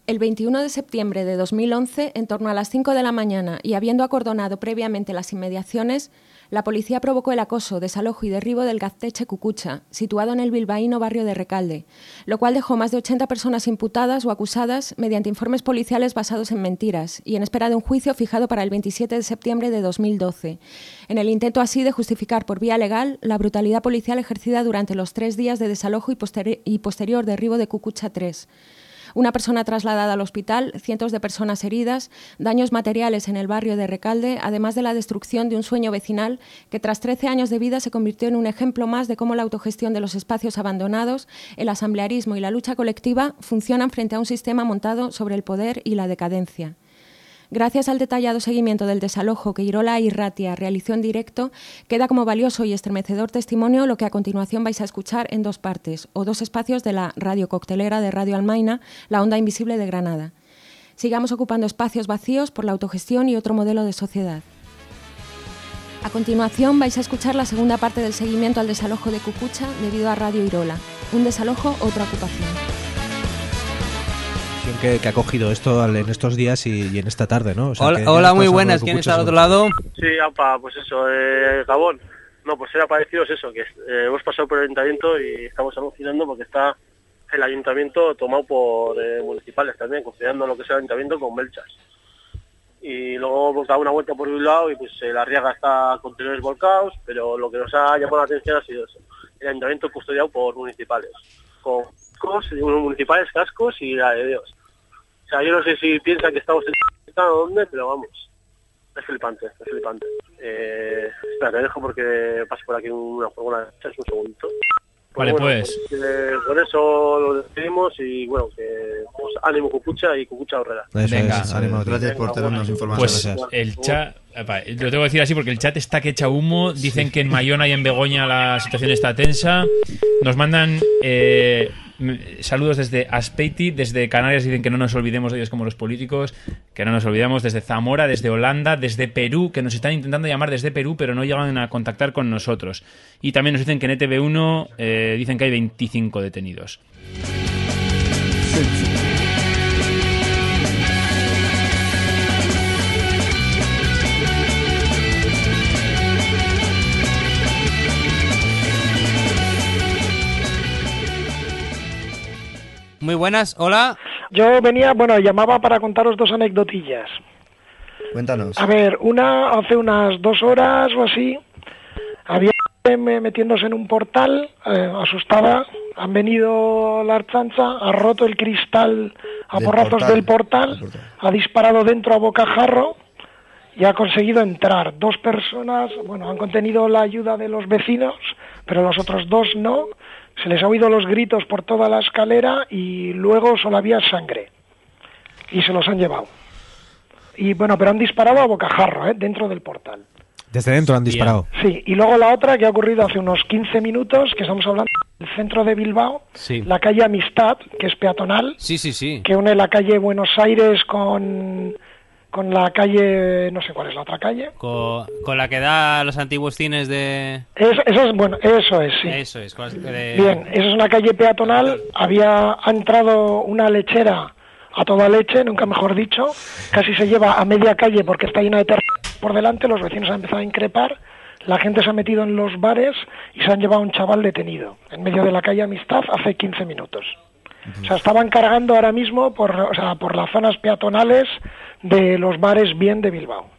El 21 de septiembre de 2011, en torno a las 5 de la mañana y habiendo acordonado previamente las inmediaciones, la policía provocó el acoso, desalojo y derribo del Gaztetxe Cucucha, situado en el bilbaíno barrio de Recalde, lo cual dejó más de 80 personas imputadas o acusadas mediante informes policiales basados en mentiras y en espera de un juicio fijado para el 27 de septiembre de 2012, en el intento así de justificar por vía legal la brutalidad policial ejercida durante los 3 días de desalojo y posterior derribo de Cucucha 3. Una persona trasladada al hospital, cientos de personas heridas, daños materiales en el barrio de Recalde, además de la destrucción de un sueño vecinal que tras 13 años de vida se convirtió en un ejemplo más de cómo la autogestión de los espacios abandonados, el asamblearismo y la lucha colectiva funcionan frente a un sistema montado sobre el poder y la decadencia. Gracias al detallado seguimiento del desalojo que Irola Irratia realizó en directo, queda como valioso y estremecedor testimonio lo que a continuación vais a escuchar en 2 partes, o 2 espacios de la radio coctelera de Radio Almaina, la onda invisible de Granada. Sigamos ocupando espacios vacíos por la autogestión y otro modelo de sociedad. A continuación vais a escuchar la segunda parte del seguimiento al desalojo de Cucucha debido a Radio Irola. Un desalojo, otra ocupación. Que ha cogido esto en estos días y en esta tarde, ¿no? O sea, hola, muy buenas. ¿Quién está al otro lado? Sí, pues eso, Gabón. No, pues era parecido es eso, que hemos pasado por el ayuntamiento y estamos alucinando porque está el ayuntamiento tomado por municipales también, considerando lo que es el ayuntamiento con melchas. Y luego hemos dado una vuelta por un lado y pues la Riaga está con contenedores volcados, pero lo que nos ha llamado la atención ha sido eso, el ayuntamiento custodiado por municipales, con cascos, municipales, cascos y la de Dios. O sea, yo no sé si piensan que estamos en dónde, pero vamos, es flipante, es flipante. Espera, te dejo porque paso por aquí una fórmula, un segundito. Vale, pues. Con eso lo despedimos y bueno, que pues, ánimo Cucucha y Cucucha Horrera. Venga, ánimo. Gracias por tenernos información. Pues el chat, lo tengo que decir así porque el chat está que echa humo. Dicen que en Mayona y en Begoña la situación está tensa. Nos mandan saludos desde Aspeiti, desde Canarias dicen que no nos olvidemos de ellos como los políticos, que no nos olvidemos, desde Zamora, desde Holanda, desde Perú, que nos están intentando llamar desde Perú, pero no llegan a contactar con nosotros. Y también nos dicen que en ETV1 dicen que hay 25 detenidos. Muy buenas, hola. Yo llamaba para contaros 2 anecdotillas. Cuéntanos. A ver, hace unas 2 horas o así, había gente metiéndose en un portal, asustada, han venido la Ertzaintza, ha roto el cristal a porrazos del portal, ha disparado dentro a bocajarro y ha conseguido entrar. 2 personas, han contenido la ayuda de los vecinos, pero los otros 2 no. Se les ha oído los gritos por toda la escalera y luego solo había sangre. Y se los han llevado. Y pero han disparado a bocajarro, dentro del portal. Desde dentro han disparado. Sí, y luego la otra que ha ocurrido hace unos 15 minutos, que estamos hablando del centro de Bilbao, sí. La calle Amistad, que es peatonal, sí. que une la calle Buenos Aires con la calle, no sé cuál es la otra calle. Con la que da los antiguos cines de... Eso es, sí. Eso es. Bien, esa es una calle peatonal, ha entrado una lechera a toda leche, nunca mejor dicho, casi se lleva a media calle porque está llena de terreno por delante, los vecinos han empezado a increpar, la gente se ha metido en los bares y se han llevado a un chaval detenido en medio de la calle Amistad hace 15 minutos. O sea, estaban cargando ahora mismo por las zonas peatonales de los bares bien de Bilbao.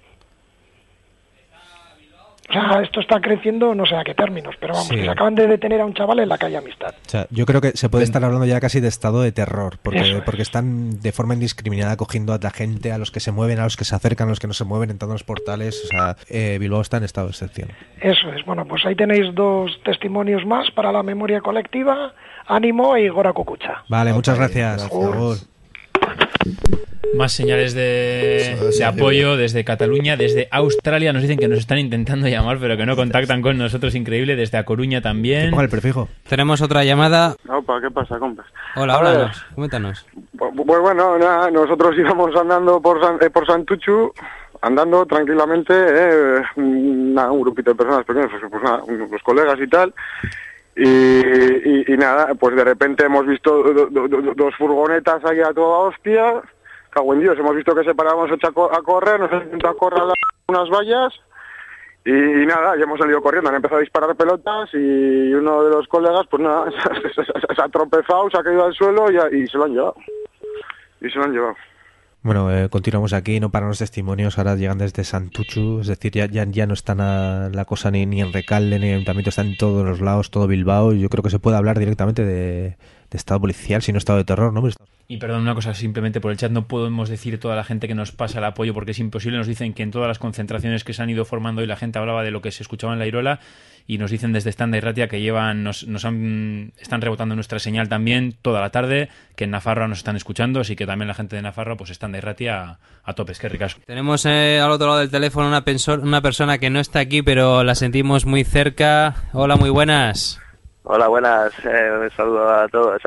O sea, esto está creciendo, no sé a qué términos, pero vamos, que se acaban de detener a un chaval en la calle Amistad. O sea, yo creo que se puede estar hablando ya casi de estado de terror, porque están de forma indiscriminada cogiendo a la gente, a los que se mueven, a los que se acercan, a los que no se mueven, entrando en los portales. O sea, Bilbao está en estado de excepción. Eso es. Pues ahí tenéis 2 testimonios más para la memoria colectiva. Ánimo y Gora Cucucha. Vale, muchas gracias. Por favor. Más señales de apoyo desde Cataluña, desde Australia. Nos dicen que nos están intentando llamar, pero que no contactan con nosotros. Increíble. Desde A Coruña también. Ponga el prefijo. Tenemos otra llamada. Opa, ¿qué pasa, compas? Hola, cuéntanos. Pues bueno, nada, nosotros íbamos andando por Santuchu, andando tranquilamente, un grupito de personas pequeñas, pues unos colegas y tal. Y nada, pues de repente hemos visto dos furgonetas ahí a toda hostia. Cago en Dios, hemos visto que se paraban, hemos hecho a correr, nos han intentado acorralar unas vallas y nada, ya hemos salido corriendo, han empezado a disparar pelotas y uno de los colegas, pues nada, se ha tropezado, se ha caído al suelo y se lo han llevado. Bueno, continuamos aquí, no paran los testimonios, ahora llegan desde Santuchu, es decir, ya no está la cosa ni en Recalde, ni en Ayuntamiento, está en todos los lados, todo Bilbao, y yo creo que se puede hablar directamente de estado policial, sino estado de terror, ¿no? Y perdón, una cosa simplemente por el chat, no podemos decir toda la gente que nos pasa el apoyo porque es imposible. Nos dicen que en todas las concentraciones que se han ido formando y la gente hablaba de lo que se escuchaba en la Irola, y nos dicen desde Standa y Ratia que están rebotando nuestra señal también toda la tarde, que en Nafarroa nos están escuchando, así que también la gente de Nafarroa, pues Standa y Ratia a tope, es que ricasco. Tenemos al otro lado del teléfono una persona que no está aquí, pero la sentimos muy cerca. Hola, muy buenas. Hola, buenas. Un saludo a todos.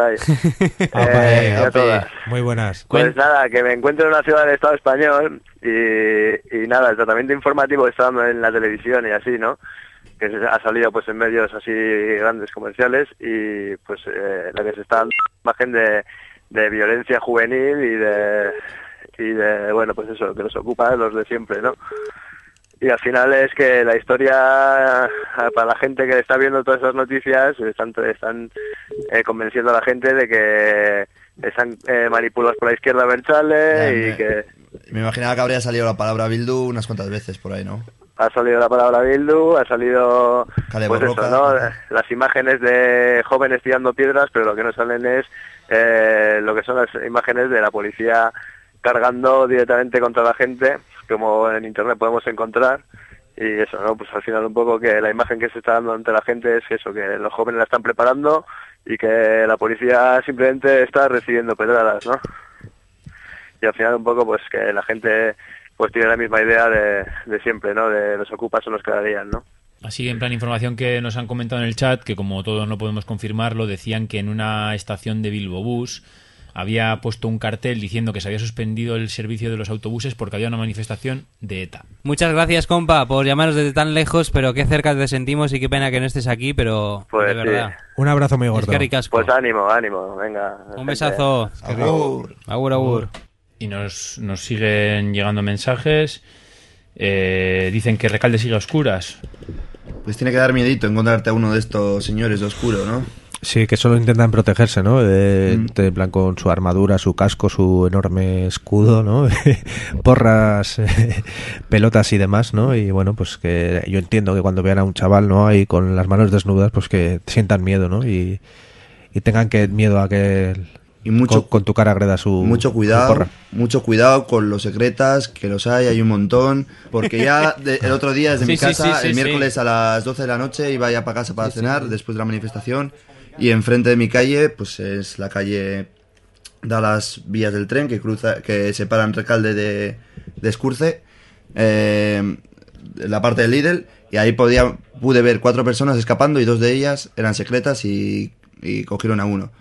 A todas. Muy buenas. Pues nada, que me encuentro en una ciudad del Estado español y nada, el tratamiento informativo que está dando en la televisión y así, ¿no? Que ha salido pues en medios así grandes comerciales y pues la que se está dando imagen de violencia juvenil y de bueno, pues eso, que nos ocupa los de siempre, ¿no? Y al final es que la historia, para la gente que está viendo todas esas noticias, están convenciendo a la gente de que están manipulados por la izquierda Berchale y que... Me imaginaba que habría salido la palabra Bildu unas cuantas veces por ahí, ¿no? Ha salido la palabra Bildu, ha salido pues eso, ¿no? Las imágenes de jóvenes tirando piedras, pero lo que no salen es lo que son las imágenes de la policía cargando directamente contra la gente, como en internet podemos encontrar, y eso, ¿no? Pues al final un poco que la imagen que se está dando ante la gente es eso, que los jóvenes la están preparando y que la policía simplemente está recibiendo pedradas, ¿no? Y al final un poco pues que la gente pues tiene la misma idea de siempre, ¿no? De los ocupas son los que darían, ¿no? Así en plan información que nos han comentado en el chat, que como todos no podemos confirmarlo, decían que en una estación de Bilbo Bus había puesto un cartel diciendo que se había suspendido el servicio de los autobuses porque había una manifestación de ETA. Muchas gracias, compa, por llamarnos desde tan lejos, pero qué cerca te sentimos y qué pena que no estés aquí, pero pues de verdad. Sí. Un abrazo muy gordo. Es que ricasco. Pues ánimo, venga. Un besazo. Agur. Agur. Y nos siguen llegando mensajes. Dicen que Recalde sigue a oscuras. Pues tiene que dar miedito encontrarte a uno de estos señores de oscuro, ¿no? Sí, que solo intentan protegerse, ¿no? En plan con su armadura, su casco, su enorme escudo, ¿no? Porras, pelotas y demás, ¿no? Y bueno, pues que yo entiendo que cuando vean a un chaval, ¿no? Ahí con las manos desnudas, pues que sientan miedo, ¿no? Y tengan miedo a que y mucho, con tu cara agreda su mucho cuidado, su porra. Mucho cuidado con los secretas, que los hay un montón, porque ya el otro día desde mi casa, el miércoles a las 12 de la noche iba ya para casa para cenar después de la manifestación. Y enfrente de mi calle, pues es la calle da las vías del tren que separan Recalde de Escurce, la parte del Lidl, y ahí pude ver 4 personas escapando y 2 de ellas eran secretas y cogieron a uno.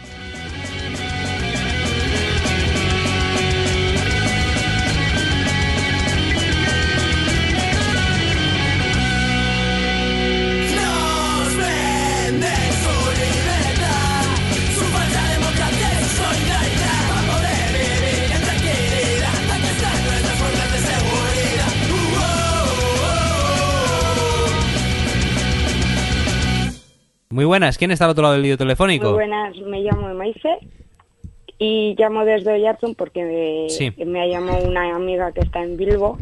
Muy buenas, ¿quién está al otro lado del lío telefónico? Muy buenas, me llamo Maife y llamo desde Oyarzun porque me ha llamado una amiga que está en Bilbo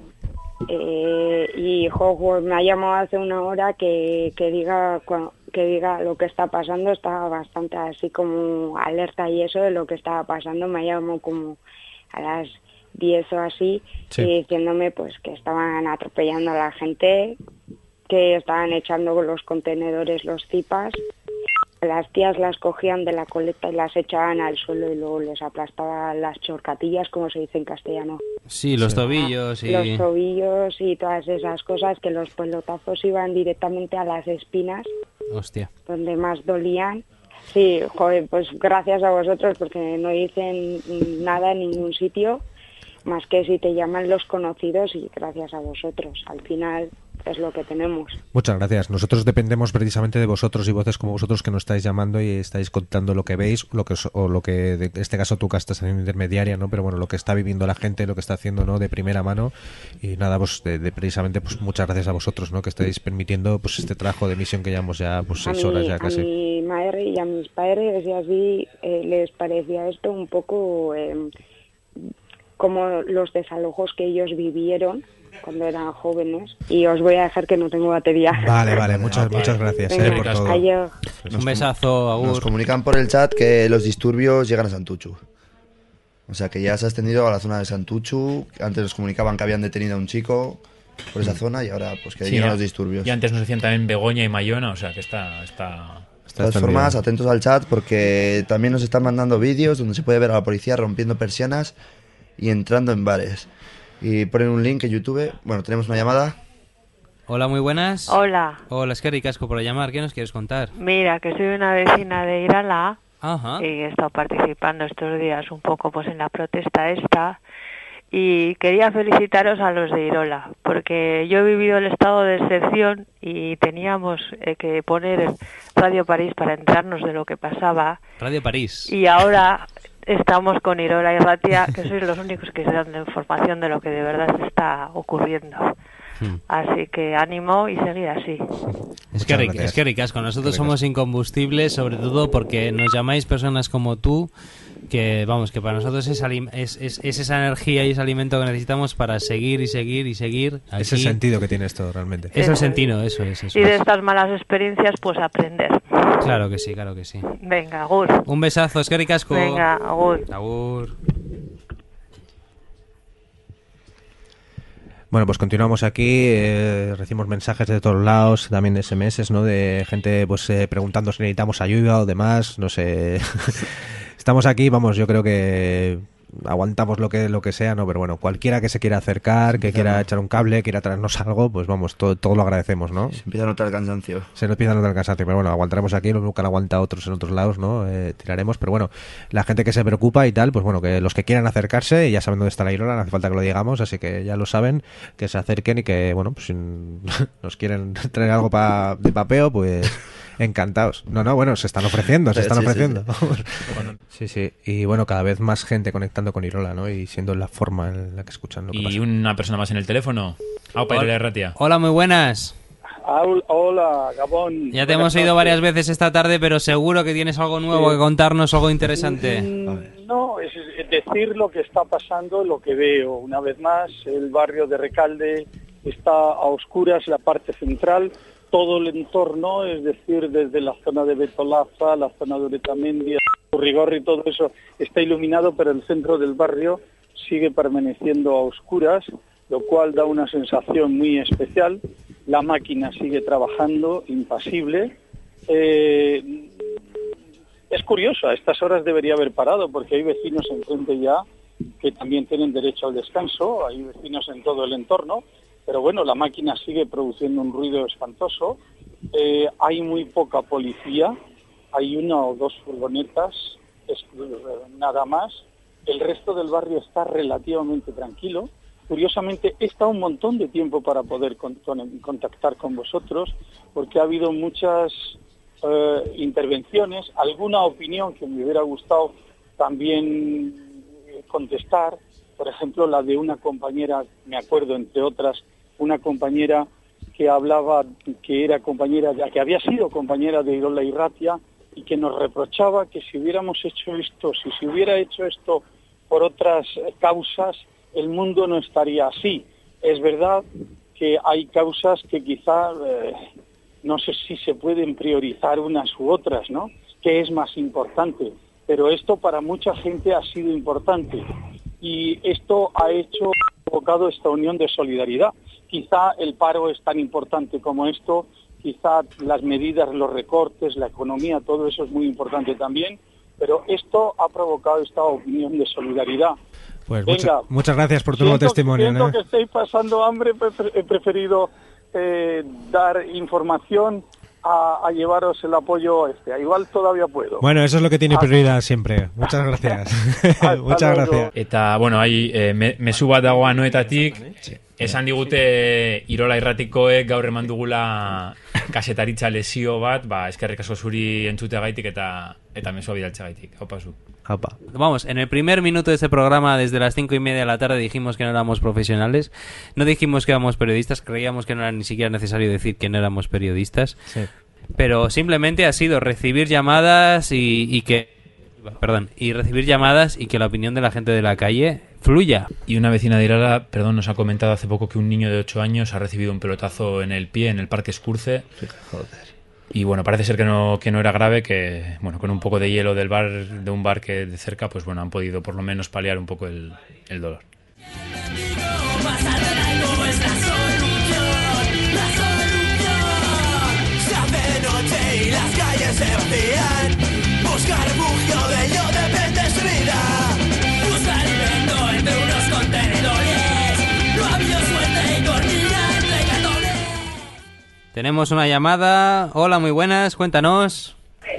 y me ha llamado hace una hora que diga lo que está pasando. Estaba bastante así como alerta y eso de lo que estaba pasando. Me ha llamado como a las 10 o así y diciéndome pues que estaban atropellando a la gente, que estaban echando con los contenedores los zipas. Las tías las cogían de la coleta y las echaban al suelo y luego les aplastaban las chorcatillas, como se dice en castellano. Sí, los tobillos y... Los tobillos y todas esas cosas, que los pelotazos iban directamente a las espinas. Hostia. Donde más dolían. Sí, joder, pues gracias a vosotros, porque no dicen nada en ningún sitio, más que si te llaman los conocidos, y gracias a vosotros. Al final... es lo que tenemos. Muchas gracias. Nosotros dependemos precisamente de vosotros y voces como vosotros que nos estáis llamando y estáis contando lo que veis, lo que en este caso tú que estás haciendo intermediaria, ¿no? Pero bueno, lo que está viviendo la gente, lo que está haciendo, ¿no? De primera mano. Y nada, pues precisamente pues muchas gracias a vosotros, ¿no? Que estáis permitiendo pues este trabajo de emisión que llevamos ya pues 6 horas ya casi. A mi madre y a mis padres y así les parecía esto un poco como los desalojos que ellos vivieron cuando eran jóvenes. Y os voy a dejar que no tengo batería. Vale, muchas gracias. Venga, por todo. adiós. Un besazo, Agur. Nos comunican por el chat que los disturbios llegan a Santuchu. O sea que ya se ha extendido a la zona de Santuchu. Antes nos comunicaban que habían detenido a un chico por esa zona y ahora pues que llegan los disturbios. Y antes nos decían también Begoña y Mayona, o sea que está... De todas formas, atentos al chat porque también nos están mandando vídeos donde se puede ver a la policía rompiendo persianas y entrando en bares. Y ponen un link en YouTube. Bueno, tenemos una llamada. Hola, muy buenas. Hola. Hola, es que ricasco por llamar. ¿Qué nos quieres contar? Mira, que soy una vecina de Irala. Ajá. Y he estado participando estos días un poco pues en la protesta esta. Y quería felicitaros a los de Irola, porque yo he vivido el estado de excepción y teníamos que poner Radio París para enterarnos de lo que pasaba. Radio París. Y ahora estamos con Irola y Ratia, que sois los únicos que se dan la información de lo que de verdad se está ocurriendo. Así que ánimo y seguir así. Es que ricasco, nosotros somos incombustibles, sobre todo porque nos llamáis personas como tú, que vamos, que para nosotros es esa energía y ese alimento que necesitamos para seguir y seguir y seguir. Aquí. Es el sentido que tiene esto realmente. Es el sentido, eso es. Y de estas malas experiencias pues aprender. Claro que sí, claro que sí. Venga, agur. Un besazo, es que ricasco. Venga, agur. Agur. Bueno, pues continuamos aquí, recibimos mensajes de todos lados, también SMS, ¿no? De gente pues preguntando si necesitamos ayuda o demás, no sé. Estamos aquí, vamos, yo creo que aguantamos lo que sea, ¿no? Pero bueno, cualquiera que se quiera acercar, que quiera echar un cable, quiera traernos algo, pues vamos, todo lo agradecemos, ¿no? Se empieza a notar el cansancio. Se nos empieza a notar el cansancio, pero bueno, aguantaremos aquí, lo que han aguantado otros en otros lados, ¿no? Tiraremos, pero bueno, la gente que se preocupa y tal, pues bueno, que los que quieran acercarse, ya saben dónde está la Irola, no hace falta que lo digamos, así que ya lo saben, que se acerquen y que, bueno, pues si nos quieren traer algo de papeo, pues... Encantados. No, bueno, se están ofreciendo. Sí. Sí. Y bueno, cada vez más gente conectando con Irola, ¿no? Y siendo la forma en la que escuchan lo que pasa. Y una persona más en el teléfono. Hola, muy buenas. Hola, Gabón. Ya te hemos oído varias veces esta tarde, pero seguro que tienes algo nuevo que contarnos, algo interesante. No, es decir lo que está pasando, lo que veo. Una vez más, el barrio de Recalde está a oscuras, la parte central. Todo el entorno, es decir, desde la zona de Betolaza, la zona de Uretamendi, Urrigorri, todo eso está iluminado, pero el centro del barrio sigue permaneciendo a oscuras, lo cual da una sensación muy especial. La máquina sigue trabajando, impasible. Es curioso, a estas horas debería haber parado, porque hay vecinos enfrente ya que también tienen derecho al descanso, hay vecinos en todo el entorno. Pero bueno, la máquina sigue produciendo un ruido espantoso, hay muy poca policía, hay 1 o 2 furgonetas, nada más. El resto del barrio está relativamente tranquilo. Curiosamente, he estado un montón de tiempo para poder contactar con vosotros, porque ha habido muchas intervenciones, alguna opinión que me hubiera gustado también contestar. Por ejemplo, la de una compañera, me acuerdo, entre otras, una compañera que hablaba que era compañera, que había sido compañera de Irola y Ratia y que nos reprochaba que si hubiéramos hecho esto, si se hubiera hecho esto por otras causas, el mundo no estaría así. Es verdad que hay causas que quizá no sé si se pueden priorizar unas u otras, ¿no? ¿Qué es más importante? Pero esto para mucha gente ha sido importante y esto ha provocado esta unión de solidaridad. Quizá el paro es tan importante como esto, quizá las medidas, los recortes, la economía, todo eso es muy importante también, pero esto ha provocado esta unión de solidaridad. Pues muchas gracias por tu nuevo testimonio. Siento que estéis pasando hambre, he preferido dar información a llevaros el apoyo igual todavía puedo. Bueno, eso es lo que tiene prioridad siempre. Muchas gracias. Muchas gracias. Eta, bueno, ahí mezu bat dago Anoetatik, Esan digute Irola irratikoek gaur eman dugula kasetaritza lesio bat, eskerrik asko zuri entzuteagaitik eta mezua bidaltzeagaitik. Aupa zu. Aupa. Vamos, en el primer minuto de este programa, desde las 5:30 de la tarde, dijimos que no éramos profesionales. No dijimos que éramos periodistas, creíamos que no era ni siquiera necesario decir que no éramos periodistas. Sí. Pero simplemente ha sido recibir llamadas y recibir llamadas y que la opinión de la gente de la calle fluya. Y una vecina de Irala, nos ha comentado hace poco que un niño de 8 años ha recibido un pelotazo en el pie en el Parque Escurce. Joder. Y bueno, parece ser que no era grave, que bueno, con un poco de hielo de un bar que de cerca, pues bueno, han podido por lo menos paliar un poco el dolor. Y las calles se vacían. Busca refugio, de ello depende su vida. Busca alimento entre unos contenedores. No ha habido suerte y cornilla entre cartones. Tenemos una llamada. Hola, muy buenas, cuéntanos.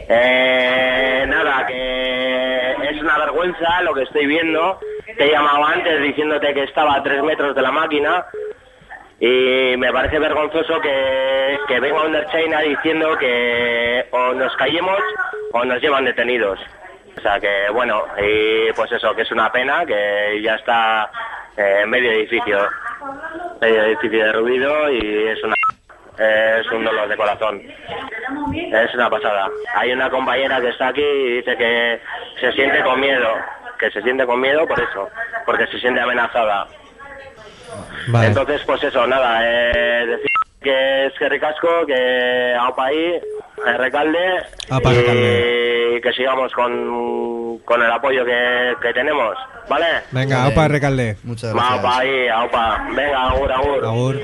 Nada, que es una vergüenza lo que estoy viendo. Te he llamado antes diciéndote que estaba a 3 metros de la máquina. Y me parece vergonzoso que venga Underchaina diciendo que o nos callemos o nos llevan detenidos. O sea que bueno, y pues eso, que es una pena, que ya está medio edificio derruido y es un dolor de corazón. Es una pasada. Hay una compañera que está aquí y dice que se siente con miedo por eso, porque se siente amenazada. Vale. Entonces, pues eso, nada, decir que es que ricasco, que aupa ahí, Recalde, y que sigamos con el apoyo que tenemos, ¿vale? Venga, aupa Recalde. Muchas gracias. Aupa ahí, aupa. Venga, agur. Agur.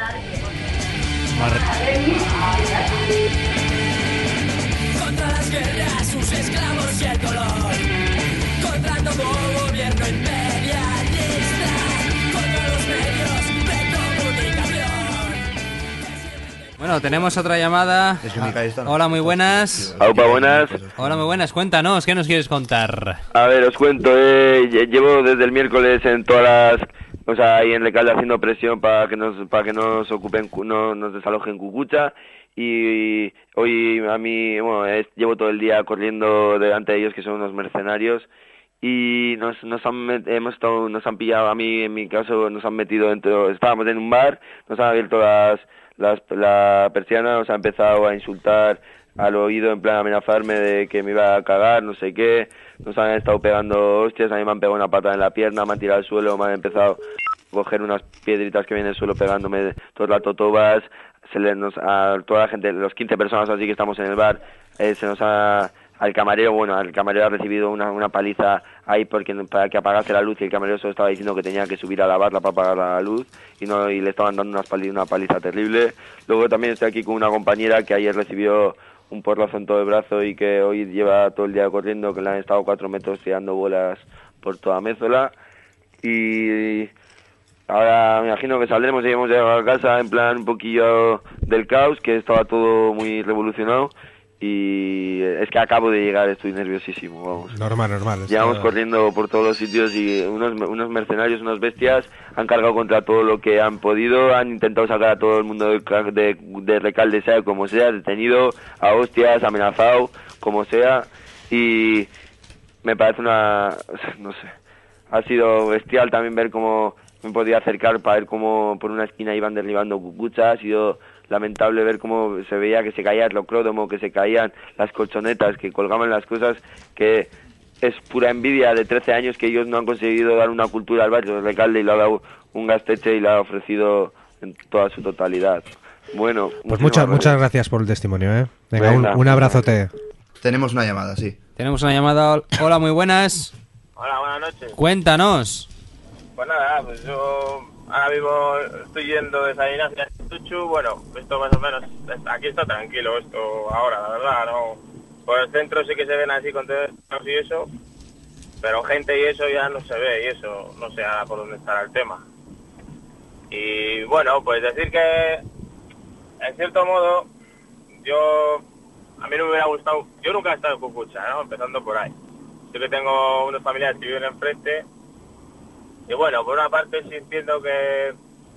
Contra las guerras, sus esclavos y el dolor. Contra todo gobierno imperialista. Contra los medios de comunicación. Bueno, tenemos otra llamada. Hola, muy buenas. Aupa, buenas. Hola, muy buenas. Cuéntanos, ¿qué nos quieres contar? A ver, os cuento. Llevo desde el miércoles en todas las... O sea, ahí en Recalde haciendo presión para que nos ocupen, nos desalojen Cucucha. Y hoy a mí, llevo todo el día corriendo delante de ellos, que son unos mercenarios. Y nos han pillado, a mí en mi caso nos han metido dentro, estábamos en un bar, nos han abierto la persiana, nos ha empezado a insultar al oído, en plan amenazarme de que me iba a cagar, no sé qué, nos han estado pegando hostias, a mí me han pegado una patada en la pierna, me han tirado al suelo, me han empezado a coger unas piedritas que vienen del suelo pegándome todas las totobas, a toda la gente, los 15 personas así que estamos en el bar, se nos ha... Al camarero ha recibido una paliza ahí para que apagase la luz, y el camarero solo estaba diciendo que tenía que subir a lavarla para apagar la luz y le estaban dando una paliza terrible. Luego también estoy aquí con una compañera que ayer recibió un porrazo en todo el brazo y que hoy lleva todo el día corriendo, que le han estado 4 metros tirando bolas por toda Mézola. Y ahora me imagino que saldremos y hemos llegado a casa en plan un poquillo del caos, que estaba todo muy revolucionado. Y es que acabo de llegar, estoy nerviosísimo, vamos. Normal. Llevamos corriendo por todos los sitios y unos mercenarios, unas bestias, han cargado contra todo lo que han podido, han intentado sacar a todo el mundo de Recalde, sea como sea, detenido, a hostias, amenazado, como sea, y me parece no sé, ha sido bestial también ver cómo me podía acercar para ver cómo por una esquina iban derribando Cucucha, ha sido lamentable ver cómo se veía que se caía el locródomo, que se caían las colchonetas, que colgaban las cosas, que es pura envidia de 13 años que ellos no han conseguido dar una cultura al barrio de Recalde y le ha dado un gasteche y le ha ofrecido en toda su totalidad. Bueno, pues muchas gracias por el testimonio, ¿eh? Venga. Un abrazote. Tenemos una llamada, sí. Tenemos una llamada. Hola, muy buenas. Hola, buenas noches. Cuéntanos. Pues nada, pues yo ahora mismo estoy yendo de San Ignacio a Tuchu. Bueno, esto más o menos, aquí está tranquilo esto ahora, la verdad, no. Por el centro sí que se ven así contenedores y eso, pero gente y eso ya no se ve, y eso no sé ahora por dónde estará el tema. Y bueno, pues decir que en cierto modo a mí no me hubiera gustado, yo nunca he estado en Cucucha, ¿no? Empezando por ahí. Yo que tengo unos familiares que viven enfrente. Y bueno, por una parte sí entiendo que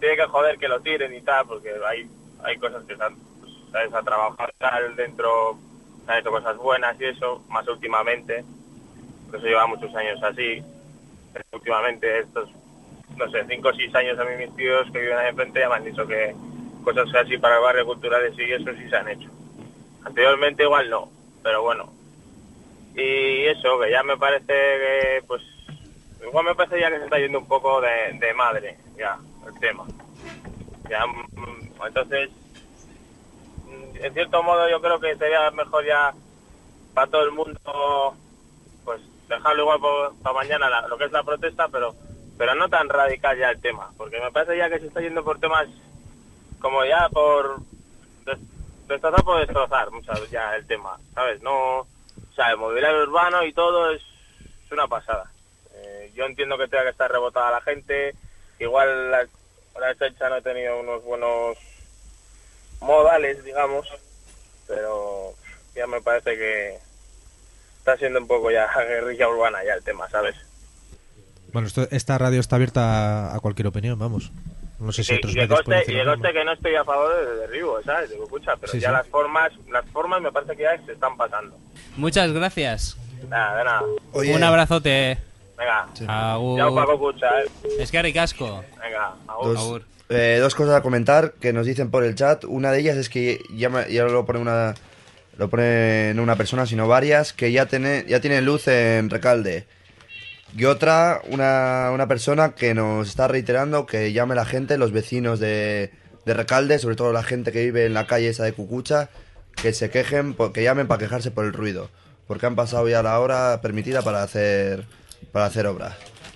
tiene que joder que lo tiren y tal, porque hay cosas que se han, pues, ¿sabes? A trabajar tal dentro, se han hecho cosas buenas y eso, más últimamente, por eso lleva muchos años así, pero últimamente estos, no sé, 5 o 6 años a mí mis tíos que viven ahí enfrente ya me han dicho que cosas así para el barrio culturales y eso sí se han hecho. Anteriormente igual no, pero bueno. Y eso, que ya me parece que, pues, igual me parece ya que se está yendo un poco de madre, ya, el tema. Ya, entonces, en cierto modo yo creo que sería mejor ya para todo el mundo, pues, dejarlo igual para mañana lo que es la protesta, pero no tan radical ya el tema, porque me parece ya que se está yendo por temas como ya por destrozar por destrozar muchas ya el tema, ¿sabes? No, o sea, el mobiliario urbano y todo es una pasada. Yo entiendo que tenga que estar rebotada la gente, igual la Chencha no ha tenido unos buenos modales, digamos, pero ya me parece que está siendo un poco ya guerrilla urbana ya el tema, ¿sabes? Bueno, esta radio está abierta a cualquier opinión, vamos. No sé si otros medios pueden decir lo mismo. Que no estoy a favor del derribo, ¿sabes? De Cucucha, pero sí, ya sí. Las formas me parece que ya se están pasando. Muchas gracias. Nada, de nada. Oye. Un abrazote. Venga. Sí. Agur. Chao, Paco Cucha, Es que ricasco. Venga, agur. Dos cosas a comentar que nos dicen por el chat. Una de ellas es que ya lo pone no una persona, sino varias, que ya tiene luz en Recalde. Y otra, una persona que nos está reiterando que llame la gente, los vecinos de Recalde, sobre todo la gente que vive en la calle esa de Cucucha, que se quejen, que llamen para quejarse por el ruido, porque han pasado ya la hora permitida para hacer obras.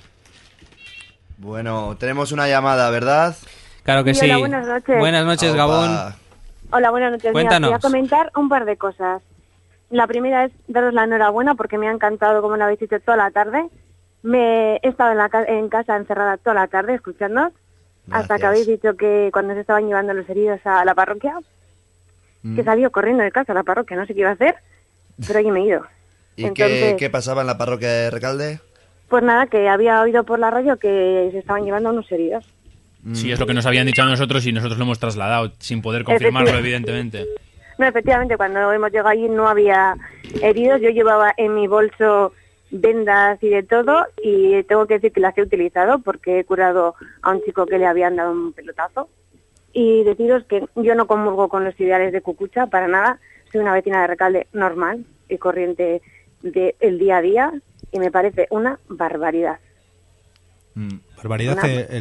Bueno, tenemos una llamada, ¿verdad? Claro que sí. Hola, buenas noches. Buenas noches, Opa. Gabón. Hola, buenas noches. Cuéntanos. Mira, voy a comentar un par de cosas. La primera es daros la enhorabuena porque me ha encantado como lo habéis hecho toda la tarde. Me he estado en casa encerrada toda la tarde escuchándoos, hasta que habéis dicho que cuando se estaban llevando los heridos a la parroquia, que salió corriendo de casa a la parroquia, no sé qué iba a hacer, pero allí me he ido. ¿Y entonces, qué pasaba en la parroquia de Recalde? Pues nada, que había oído por la radio que se estaban llevando unos heridos. Sí, es lo que nos habían dicho a nosotros y nosotros lo hemos trasladado, sin poder confirmarlo, evidentemente. No, efectivamente, cuando hemos llegado allí no había heridos, yo llevaba en mi bolso vendas y de todo, y tengo que decir que las he utilizado porque he curado a un chico que le habían dado un pelotazo. Y deciros que yo no comulgo con los ideales de Cucucha para nada, soy una vecina de Recalde normal y corriente del día a día, y me parece una barbaridad. Barbaridad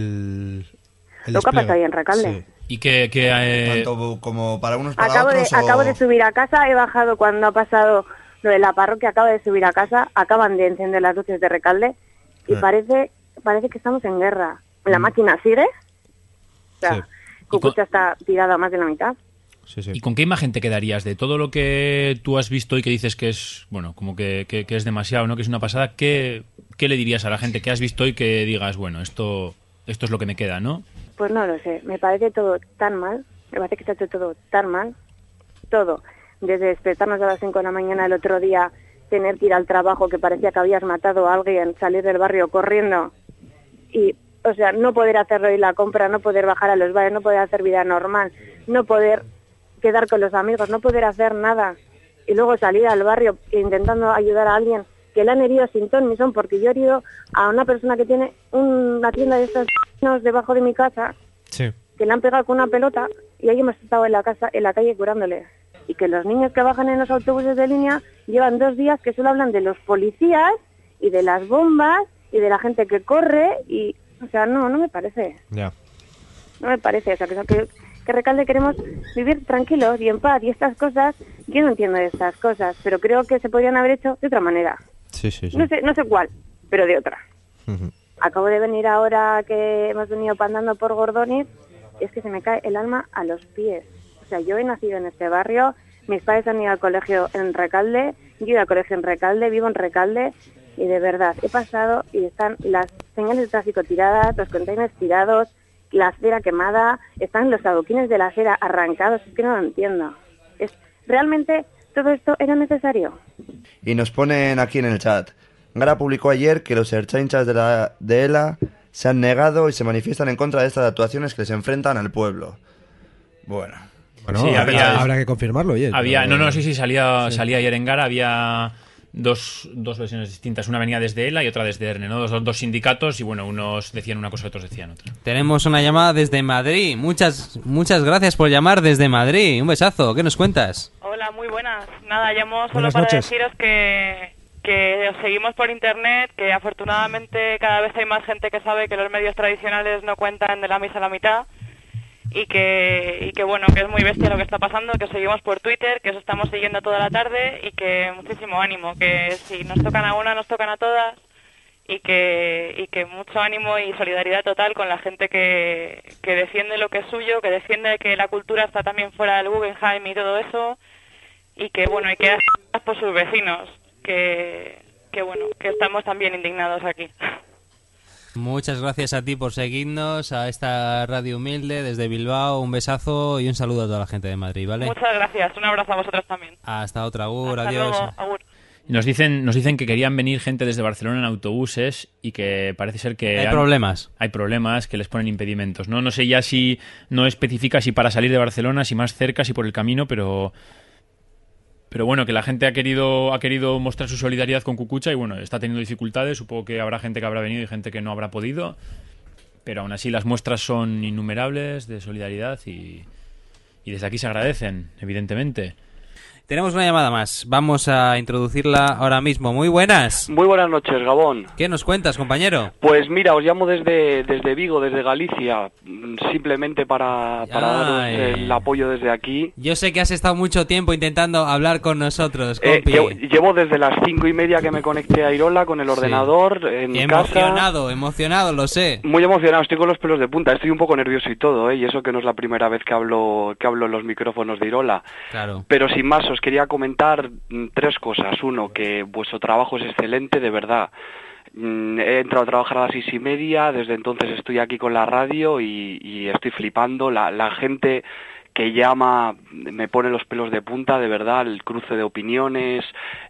lo que ha pasado ahí en Recalde. Sí. Y que tanto como para unos para otros. Acabo de subir a casa, he bajado cuando ha pasado lo de la parroquia, acabo de subir a casa, acaban de encender las luces de Recalde y parece que estamos en guerra. La máquina sigue, o sea, sí. Cucucha está tirada a más de la mitad. Sí, sí. ¿Y con qué imagen te quedarías de todo lo que tú has visto y que dices que es, bueno, como que es demasiado, ¿no? Que es una pasada? ¿Qué le dirías a la gente que has visto y que digas, bueno, esto es lo que me queda, ¿no? Pues no lo sé, me parece todo tan mal, me parece que se ha hecho todo tan mal, todo. Desde despertarnos a las 5 de la mañana el otro día, tener que ir al trabajo que parecía que habías matado a alguien, salir del barrio corriendo y, o sea, no poder hacerlo y la compra, no poder bajar a los bares, no poder hacer vida normal, no poder quedar con los amigos, no poder hacer nada y luego salir al barrio intentando ayudar a alguien que le han herido sin ton ni son, porque yo he herido a una persona que tiene una tienda de estos debajo de mi casa, sí, que le han pegado con una pelota y ahí hemos estado en la calle curándole. Y que los niños que bajan en los autobuses de línea llevan 2 días que solo hablan de los policías y de las bombas y de la gente que corre y, o sea, no me parece. Ya. No me parece, o sea, que Recalde queremos vivir tranquilos y en paz y estas cosas, yo no entiendo de estas cosas, pero creo que se podrían haber hecho de otra manera. Sí, sí, sí. No sé cuál, pero de otra. Uh-huh. Acabo de venir ahora que hemos venido pandando por Gordonis y es que se me cae el alma a los pies. O sea, yo he nacido en este barrio, mis padres han ido al colegio en Recalde, yo he ido al colegio en Recalde, vivo en Recalde y de verdad he pasado y están las señales de tráfico tiradas, los containers tirados, la acera quemada, están los adoquines de la acera arrancados, es que no lo entiendo. ¿Realmente todo esto era necesario? Y nos ponen aquí en el chat, Gara publicó ayer que los ertzaintzas de ELA se han negado y se manifiestan en contra de estas actuaciones que les enfrentan al pueblo. Bueno, sí, habrá que confirmarlo. Oye, salía ayer en Gara, había dos versiones distintas. Una venía desde ELA y otra desde ERNE, ¿no? Dos sindicatos y bueno, unos decían una cosa y otros decían otra. Tenemos una llamada desde Madrid. Muchas gracias por llamar desde Madrid. Un besazo. ¿Qué nos cuentas? Hola, muy buenas. Nada, llamo solo para deciros que os seguimos por internet, que afortunadamente cada vez hay más gente que sabe que los medios tradicionales no cuentan de la misa a la mitad. Y que bueno, que es muy bestia lo que está pasando, que os seguimos por Twitter, que os estamos siguiendo toda la tarde y que muchísimo ánimo, que si nos tocan a una, nos tocan a todas y que mucho ánimo y solidaridad total con la gente que defiende lo que es suyo, que defiende que la cultura está también fuera del Guggenheim y todo eso y que bueno, y que hace por sus vecinos, que bueno, que estamos también indignados aquí. Muchas gracias a ti por seguirnos, a esta radio humilde desde Bilbao. Un besazo y un saludo a toda la gente de Madrid, ¿vale? Muchas gracias, un abrazo a vosotros también. Hasta otra, Agur, Hasta adiós. Luego, agur. Nos dicen que querían venir gente desde Barcelona en autobuses y que parece ser que hay problemas. Hay problemas que les ponen impedimentos, ¿no? No sé ya si no especifica si para salir de Barcelona, si más cerca, si por el camino, pero bueno, que la gente ha querido mostrar su solidaridad con Cucucha y bueno, está teniendo dificultades. Supongo que habrá gente que habrá venido y gente que no habrá podido, pero aún así las muestras son innumerables de solidaridad y desde aquí se agradecen, evidentemente. Tenemos una llamada más. Vamos a introducirla ahora mismo. Muy buenas. Muy buenas noches, Gabón. ¿Qué nos cuentas, compañero? Pues mira, os llamo desde Vigo, desde Galicia, simplemente para daros el apoyo desde aquí. Yo sé que has estado mucho tiempo intentando hablar con nosotros, compi. Llevo desde las 5:30 que me conecté a Irola con el ordenador en casa. Emocionado, lo sé. Muy emocionado, estoy con los pelos de punta, estoy un poco nervioso y todo, y eso que no es la primera vez que hablo en los micrófonos de Irola. Claro. Pero sin más, os quería comentar 3 cosas. Uno, que vuestro trabajo es excelente, de verdad. He entrado a trabajar a las 6:30, desde entonces estoy aquí con la radio y estoy flipando. La gente que llama me pone los pelos de punta, de verdad, el cruce de opiniones,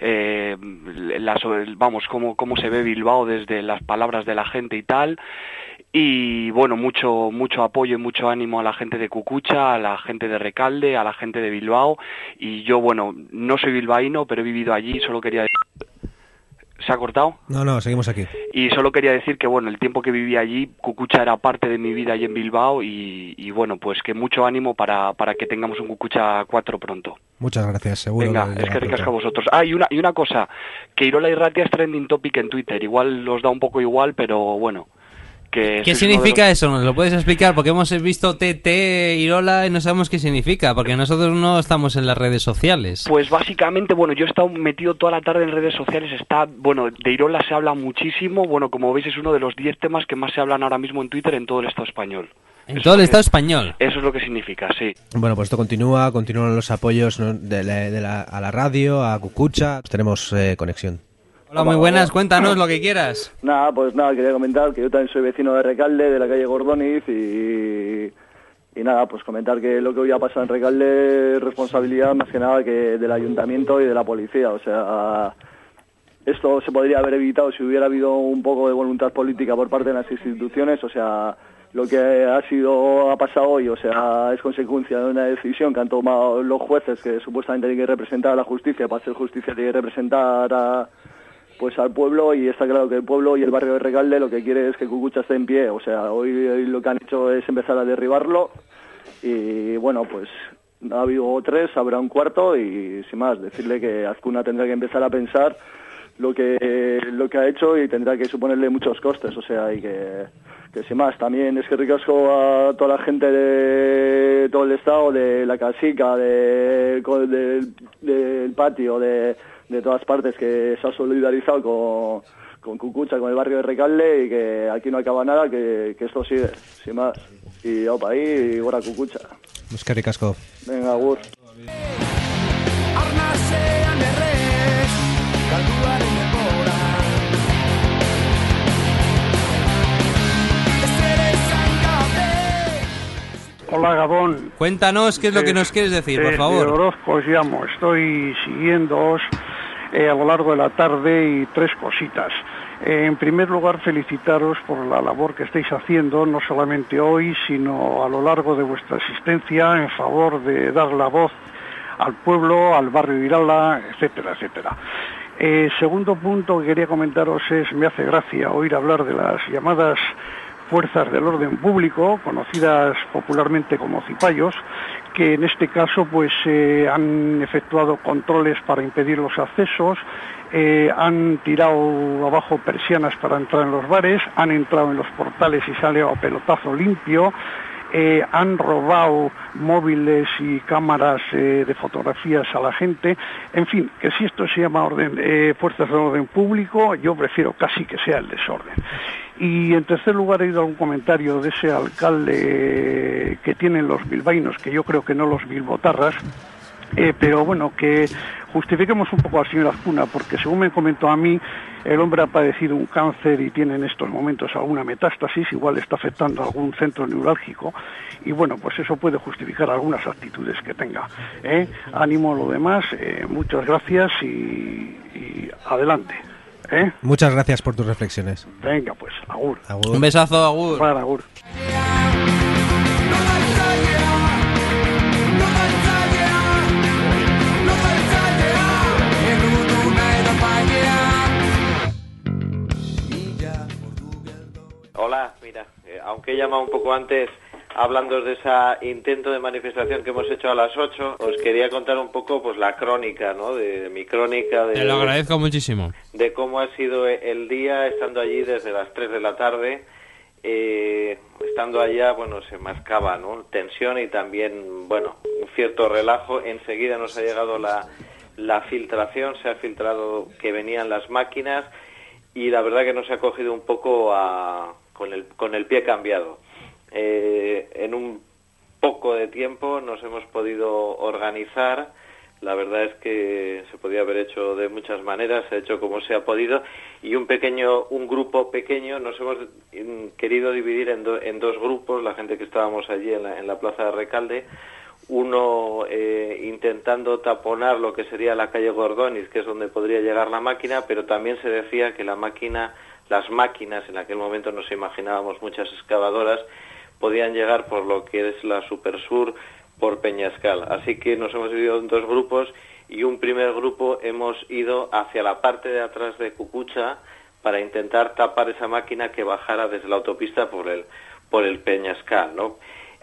cómo se ve Bilbao desde las palabras de la gente y tal. Y bueno, mucho apoyo y mucho ánimo a la gente de Cucucha, a la gente de Recalde, a la gente de Bilbao. Y yo, bueno, no soy bilbaíno, pero he vivido allí, solo quería decir... ¿Se ha cortado? No, seguimos aquí. Y solo quería decir que, bueno, el tiempo que viví allí, Cucucha era parte de mi vida allí en Bilbao y bueno, pues que mucho ánimo para que tengamos un Cucucha 4 pronto. Muchas gracias, seguro. Venga, es que ricasco a vosotros. Y una cosa, que Irola y Ratia es trending topic en Twitter, igual os da un poco igual, pero bueno... ¿Qué significa eso? ¿Nos lo puedes explicar? Porque hemos visto TT, Irola y no sabemos qué significa, porque nosotros no estamos en las redes sociales. Pues básicamente, bueno, yo he estado metido toda la tarde en redes sociales, de Irola se habla muchísimo, bueno, como veis es uno de los 10 temas que más se hablan ahora mismo en Twitter en todo el Estado español. ¿En todo el Estado español? Eso es lo que significa, sí. Bueno, pues esto continúan los apoyos, ¿no? a la radio, a Cucucha, tenemos conexión. Hola, muy buenas, cuéntanos lo que quieras. Nada, quería comentar que yo también soy vecino de Recalde, de la calle Gordoniz, y nada, pues comentar que lo que hoy ha pasado en Recalde es responsabilidad más que nada que del ayuntamiento y de la policía. O sea, esto se podría haber evitado si hubiera habido un poco de voluntad política por parte de las instituciones. O sea, lo que ha pasado hoy, o sea, es consecuencia de una decisión que han tomado los jueces que supuestamente tienen que representar a la justicia. Para hacer justicia tiene que representar al pueblo, y está claro que el pueblo y el barrio de Recalde lo que quiere es que Cucucha esté en pie. O sea, hoy lo que han hecho es empezar a derribarlo y bueno, pues ha habido 3, habrá un cuarto y sin más, decirle que Azcuna tendrá que empezar a pensar lo que ha hecho y tendrá que suponerle muchos costes. O sea, y que sin más, también es que ricasco a toda la gente de todo el estado, de la casica, del patio, de todas partes, que se ha solidarizado con Cucucha, con el barrio de Recalde, y que aquí no acaba nada, que esto sigue, sin más. Y opa ahí, y ahora Cucucha. Es que ricasco. Venga, agur. Hola, Gabón. Cuéntanos qué es lo que nos quieres decir, por favor. Orozco os llamo, estoy siguiéndoos a lo largo de la tarde y 3 cositas. En primer lugar, felicitaros por la labor que estáis haciendo, no solamente hoy, sino a lo largo de vuestra existencia, en favor de dar la voz al pueblo, al barrio de Irala, etcétera, etcétera. Segundo punto que quería comentaros es, me hace gracia oír hablar de las llamadas fuerzas del orden público, conocidas popularmente como cipayos, que en este caso pues han efectuado controles para impedir los accesos, han tirado abajo persianas para entrar en los bares, han entrado en los portales y salido a pelotazo limpio, han robado móviles y cámaras de fotografías a la gente. En fin, que si esto se llama fuerzas de orden público, yo prefiero casi que sea el desorden. Y en tercer lugar he oído algún comentario de ese alcalde que tienen los bilbaínos, que yo creo que no los bilbotarras, pero bueno, que justifiquemos un poco al señor Azcuna, porque según me comentó a mí, el hombre ha padecido un cáncer y tiene en estos momentos alguna metástasis, igual está afectando a algún centro neurálgico, y bueno, pues eso puede justificar algunas actitudes que tenga. Ánimo lo demás, muchas gracias y adelante. Muchas gracias por tus reflexiones. Venga, pues, agur. Un besazo, agur. Para, agur. Hola, mira, aunque he llamado un poco antes hablando de ese intento de manifestación que hemos hecho a las 8, os quería contar un poco pues la crónica, ¿no? De mi crónica. Te lo agradezco muchísimo. De cómo ha sido el día estando allí desde las 3 de la tarde. Estando allá, bueno, se mascaba, ¿no? Tensión y también, bueno, un cierto relajo. Enseguida nos ha llegado la filtración, se ha filtrado que venían las máquinas y la verdad que nos ha cogido un poco con el pie cambiado. En un poco de tiempo nos hemos podido organizar. La verdad es que se podía haber hecho de muchas maneras, se ha hecho como se ha podido, y un grupo pequeño nos hemos querido dividir en dos grupos, la gente que estábamos allí en la plaza de Recalde, uno intentando taponar lo que sería la calle Gordoniz, que es donde podría llegar la máquina, pero también se decía que las máquinas, en aquel momento no se imaginábamos muchas excavadoras, podían llegar por lo que es la Supersur, por Peñascal. Así que nos hemos dividido en dos grupos y un primer grupo hemos ido hacia la parte de atrás de Cucucha para intentar tapar esa máquina que bajara desde la autopista por el Peñascal, ¿no?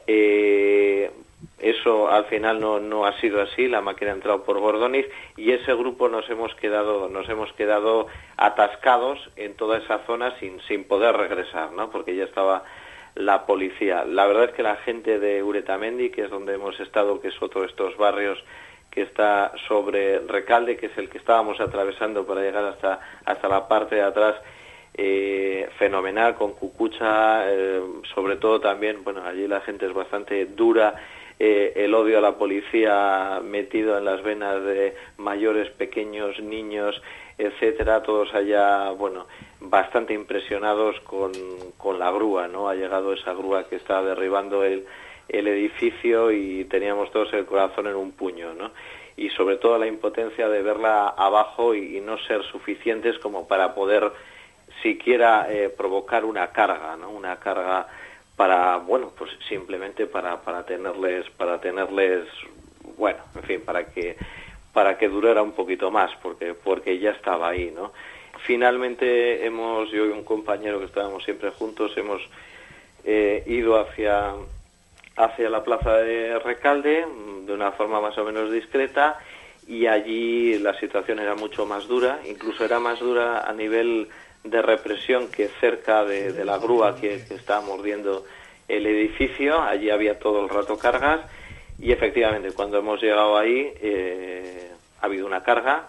Eso al final no ha sido así, la máquina ha entrado por Gordoniz y ese grupo nos hemos quedado atascados en toda esa zona sin poder regresar, ¿no? Porque ya estaba la policía. La verdad es que la gente de Uretamendi, que es donde hemos estado, que es otro de estos barrios que está sobre Recalde, que es el que estábamos atravesando para llegar hasta la parte de atrás, fenomenal, con Cucucha, sobre todo también, bueno, allí la gente es bastante dura, el odio a la policía metido en las venas de mayores, pequeños, niños, etcétera, todos allá, bueno, bastante impresionados con la grúa, ¿no? Ha llegado esa grúa que está derribando el edificio y teníamos todos el corazón en un puño, ¿no? Y sobre todo la impotencia de verla abajo y no ser suficientes como para poder siquiera provocar una carga, ¿no? Una carga para, bueno, pues simplemente para tenerles, bueno, en fin, para que durara un poquito más, porque ya estaba ahí, ¿no? Finalmente yo y un compañero que estábamos siempre juntos, hemos ido hacia la plaza de Recalde de una forma más o menos discreta y allí la situación era mucho más dura, incluso era más dura a nivel de represión que cerca de la grúa que estaba mordiendo el edificio. Allí había todo el rato cargas y efectivamente cuando hemos llegado ahí ha habido una carga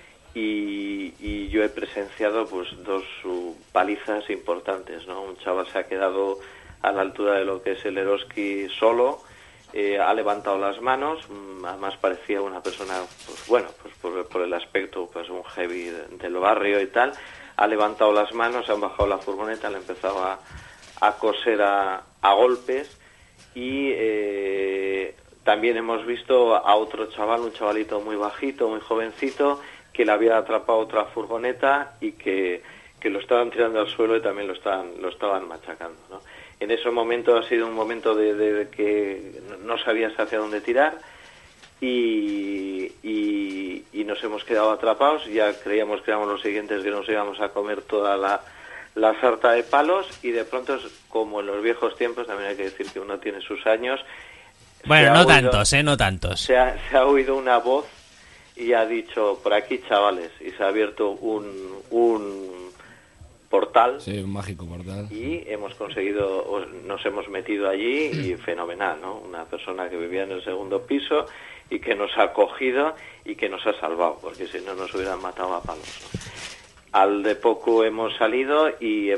y yo he presenciado pues dos palizas importantes, ¿no? Un chaval se ha quedado a la altura de lo que es el Eroski solo, ha levantado las manos, además parecía una persona, pues bueno, pues por el aspecto, pues un heavy del barrio y tal, ha levantado las manos, han bajado la furgoneta, le ha empezado a coser a golpes y también hemos visto a otro chaval, un chavalito muy bajito, muy jovencito, que le había atrapado otra furgoneta y que lo estaban tirando al suelo y también lo estaban machacando, ¿no? En ese momento ha sido un momento de que no sabías hacia dónde tirar y nos hemos quedado atrapados. Ya creíamos que éramos los siguientes, que nos íbamos a comer toda la sarta de palos, y de pronto, como en los viejos tiempos, también hay que decir que uno tiene sus años. Bueno, no tantos. Se ha oído una voz y ha dicho: por aquí, chavales, y se ha abierto un portal. Sí, un mágico portal. Y nos hemos metido allí, y fenomenal, ¿no? Una persona que vivía en el segundo piso y que nos ha acogido y que nos ha salvado, porque si no nos hubieran matado a palos, ¿no? Al de poco hemos salido y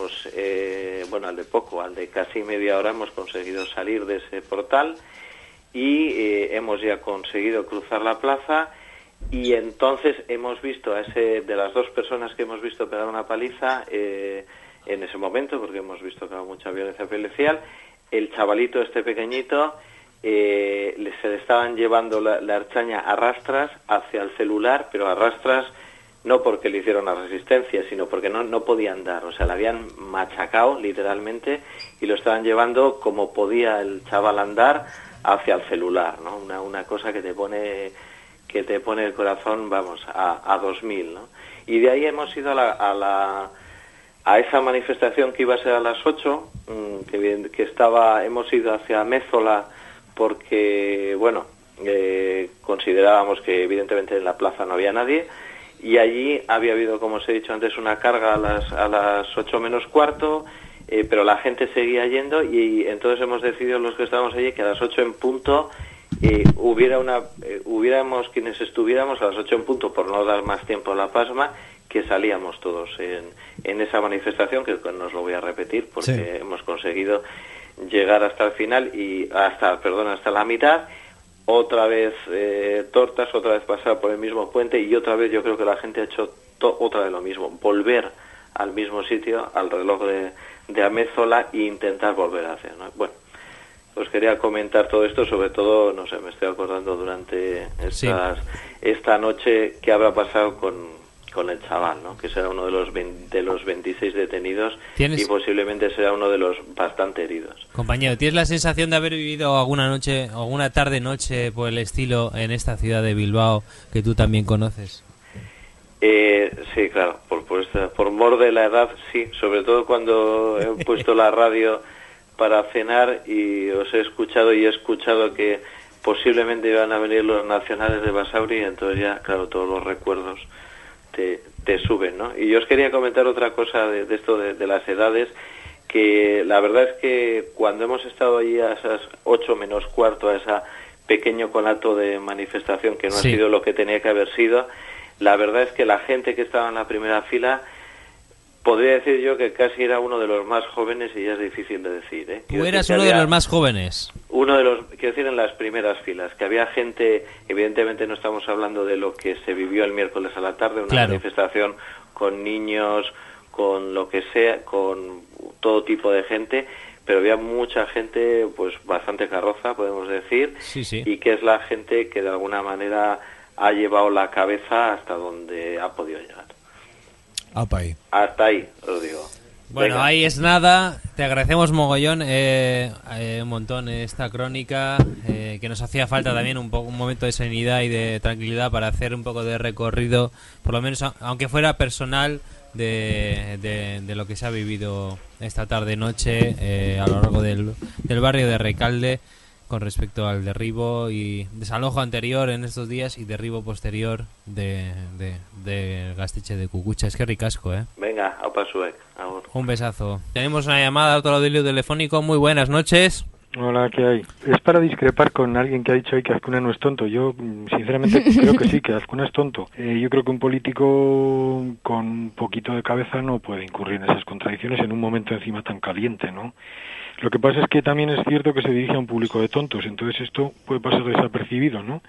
al de casi media hora hemos conseguido salir de ese portal y hemos ya conseguido cruzar la plaza. Y entonces hemos visto de las dos personas que hemos visto pegar una paliza en ese momento, porque hemos visto que había mucha violencia policial, el chavalito pequeñito, se le estaban llevando la archaña a rastras hacia el celular, pero a rastras no porque le hicieron la resistencia, sino porque no podía andar. O sea, le habían machacado literalmente y lo estaban llevando como podía el chaval andar hacia el celular, ¿no? Una cosa que te pone el corazón, vamos, a 2000, ¿no? Y de ahí hemos ido a esa manifestación que iba a ser a las 8, hemos ido hacia Mézola porque, considerábamos que evidentemente en la plaza no había nadie, y allí había habido, como os he dicho antes, una carga a las 8 menos cuarto, pero la gente seguía yendo, y entonces hemos decidido los que estábamos allí que a las 8 en punto hubiéramos quienes estuviéramos a las 8 en punto, por no dar más tiempo a la pasma, que salíamos todos en esa manifestación, que nos lo voy a repetir porque sí, hemos conseguido llegar hasta el final y hasta la mitad. Otra vez tortas, otra vez pasar por el mismo puente, y otra vez yo creo que la gente ha hecho otra vez lo mismo, volver al mismo sitio, al reloj de Amézola, e intentar volver a hacer, ¿no? Bueno, os quería comentar todo esto, sobre todo, no sé, me estoy acordando durante esta noche qué habrá pasado con el chaval, ¿no? Que será uno de los 26 detenidos y posiblemente será uno de los bastante heridos. Compañero, ¿tienes la sensación de haber vivido alguna tarde-noche por el estilo en esta ciudad de Bilbao que tú también conoces? Sí, claro, por mor de la edad, sí, sobre todo cuando he puesto la radio para cenar y os he escuchado que posiblemente iban a venir los nacionales de Basauri, y entonces ya, claro, todos los recuerdos te suben, ¿no? Y yo os quería comentar otra cosa de esto de las edades, que la verdad es que cuando hemos estado allí a esas 8 menos cuarto, a ese pequeño conato de manifestación que no ha sido lo que tenía que haber sido, la verdad es que la gente que estaba en la primera fila, podría decir yo que casi era uno de los más jóvenes, y ya es difícil de decir, ¿eh? Tú eras uno de los más jóvenes. Uno de los, quiero decir, en las primeras filas, que había gente, evidentemente no estamos hablando de lo que se vivió el miércoles a la tarde, una manifestación con niños, con lo que sea, con todo tipo de gente, pero había mucha gente, pues bastante carroza, podemos decir, y que es la gente que de alguna manera ha llevado la cabeza hasta donde ha podido llegar. Hasta ahí, os digo. Bueno, venga. Ahí es nada. Te agradecemos mogollón, un montón esta crónica, que nos hacía falta también un momento de serenidad y de tranquilidad para hacer un poco de recorrido, por lo menos aunque fuera personal, de lo que se ha vivido esta tarde-noche a lo largo del barrio de Recalde, con respecto al derribo y desalojo anterior en estos días y derribo posterior de Gaztetxe de Kukucha. Es que ricasco, ¿eh? Venga, aupa zuek. Un besazo. Tenemos una llamada a otro lado del hilo telefónico. Muy buenas noches. Hola, ¿qué hay? Es para discrepar con alguien que ha dicho hoy que Azcuna no es tonto. Yo, sinceramente, creo que sí, que Azcuna es tonto. Yo creo que un político con un poquito de cabeza no puede incurrir en esas contradicciones en un momento encima tan caliente, ¿no? Lo que pasa es que también es cierto que se dirige a un público de tontos, entonces esto puede pasar desapercibido, ¿no?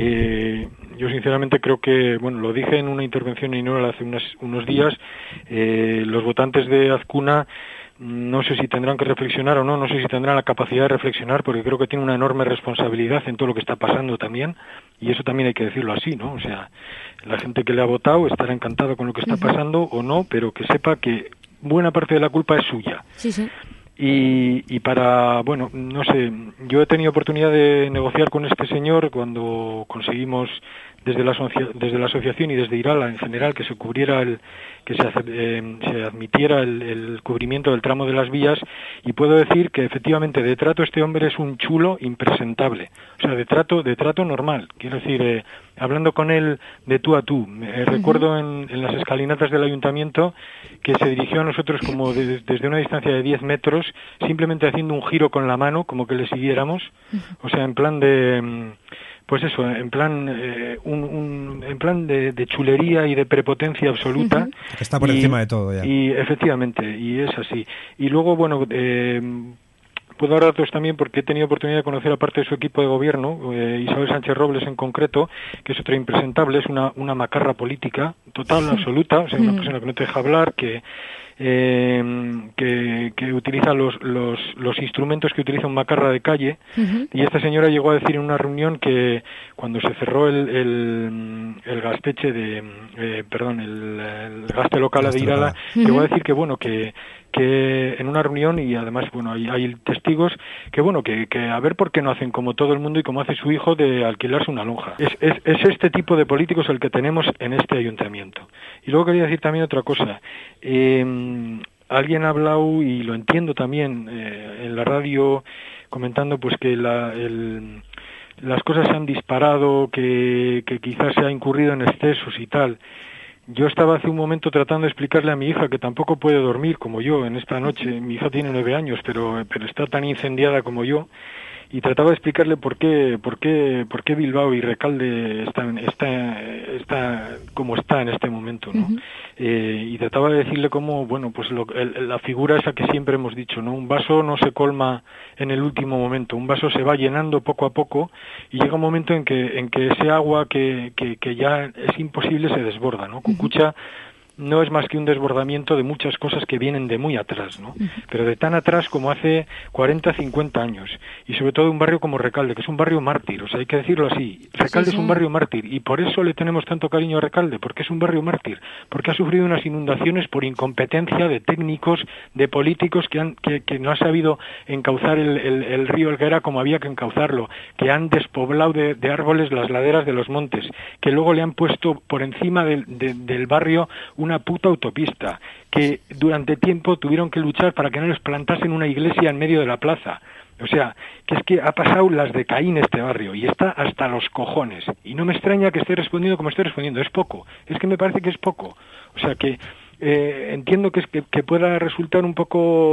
Yo sinceramente creo que, bueno, lo dije en una intervención en Inora hace unos días, los votantes de Azcuna no sé si tendrán que reflexionar o no, no sé si tendrán la capacidad de reflexionar, porque creo que tiene una enorme responsabilidad en todo lo que está pasando también, y eso también hay que decirlo así, ¿no? O sea, la gente que le ha votado estará encantada con lo que está pasando o no, pero que sepa que buena parte de la culpa es suya. Sí, sí. Y para, bueno, no sé, yo he tenido oportunidad de negociar con este señor cuando conseguimos desde la asociación y desde Irala en general que se cubriera se admitiera el cubrimiento del tramo de las vías, y puedo decir que efectivamente de trato este hombre es un chulo impresentable, o sea, de trato normal, quiero decir, hablando con él de tú a tú, recuerdo en las escalinatas del ayuntamiento que se dirigió a nosotros como desde una distancia de 10 metros, simplemente haciendo un giro con la mano como que le siguiéramos, o sea, en plan de pues eso, en plan en plan de chulería y de prepotencia absoluta. Que está por encima de todo ya. Y efectivamente, y es así. Y luego, bueno, puedo dar datos también porque he tenido oportunidad de conocer a parte de su equipo de gobierno, Isabel Sánchez Robles en concreto, que es otra impresentable, es una macarra política total, absoluta, o sea, una persona que no te deja hablar, que utiliza los instrumentos que utiliza un macarra de calle, y esta señora llegó a decir en una reunión que cuando se cerró el gasteche el gaste local de Irala, llegó a decir que bueno, que en una reunión, y además bueno, hay testigos, que bueno, que a ver por qué no hacen como todo el mundo y como hace su hijo de alquilarse una lonja. Es este tipo de políticos el que tenemos en este ayuntamiento. Y luego quería decir también otra cosa. Alguien ha hablado, y lo entiendo también, en la radio, comentando pues que las cosas se han disparado, que quizás se ha incurrido en excesos y tal. Yo estaba hace un momento tratando de explicarle a mi hija que tampoco puede dormir como yo en esta noche. Mi hija tiene 9 años, pero está tan incendiada como yo. Y trataba de explicarle por qué Bilbao y Recalde está como está en este momento, ¿no? Y trataba de decirle cómo, bueno, pues la figura esa que siempre hemos dicho, ¿no? Un vaso no se colma en el último momento, un vaso se va llenando poco a poco, y llega un momento en que ese agua que ya es imposible se desborda, ¿no? Cucucha no es más que un desbordamiento de muchas cosas que vienen de muy atrás, ¿no? Pero de tan atrás como hace 40, 50 años. Y sobre todo un barrio como Recalde, que es un barrio mártir, o sea, hay que decirlo así. Recalde es un barrio mártir, y por eso le tenemos tanto cariño a Recalde, porque es un barrio mártir, porque ha sufrido unas inundaciones por incompetencia de técnicos, de políticos que no han sabido encauzar el río Elguera como había que encauzarlo, que han despoblado de árboles las laderas de los montes, que luego le han puesto por encima del barrio una puta autopista, que durante tiempo tuvieron que luchar para que no les plantasen una iglesia en medio de la plaza. O sea, que es que ha pasado las de Caín este barrio, y está hasta los cojones. Y no me extraña que esté respondiendo como esté respondiendo, es poco. Es que me parece que es poco. O sea, que entiendo que pueda resultar un poco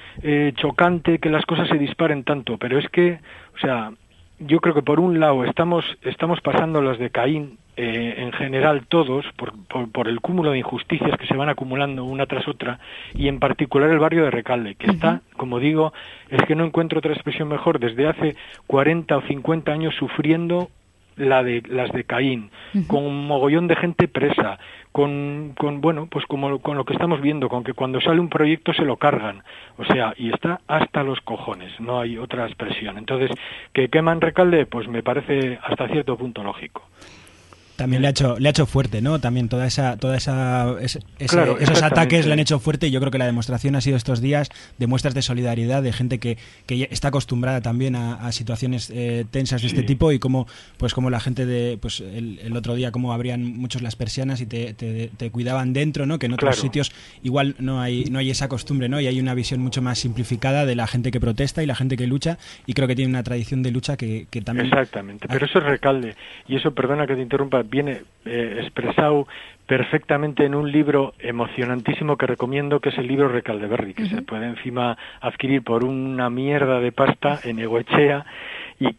chocante que las cosas se disparen tanto, pero es que, o sea, yo creo que por un lado estamos pasando las de Caín, en general todos, por el cúmulo de injusticias que se van acumulando una tras otra, y en particular el barrio de Recalde, que está, como digo, es que no encuentro otra expresión mejor, desde hace 40 o 50 años sufriendo las de Caín, con un mogollón de gente presa, con bueno, pues como con lo que estamos viendo, con que cuando sale un proyecto se lo cargan, o sea, y está hasta los cojones, no hay otra expresión. Entonces, que queman Recalde, pues me parece hasta cierto punto lógico. También le ha hecho fuerte, ¿no? También claro, esos ataques le han hecho fuerte, y yo creo que la demostración ha sido estos días de muestras de solidaridad de gente que está acostumbrada también a situaciones tensas de este tipo, y como la gente el otro día como abrían muchos las persianas y te cuidaban dentro, ¿no? Que en otros sitios igual no hay esa costumbre, ¿no? Y hay una visión mucho más simplificada de la gente que protesta y la gente que lucha, y creo que tiene una tradición de lucha que también... Exactamente, pero eso es Recalde, y eso, perdona que te interrumpa, viene expresado perfectamente en un libro emocionantísimo que recomiendo, que es el libro Recaldeberri, que se puede encima adquirir por una mierda de pasta en Egoechea, y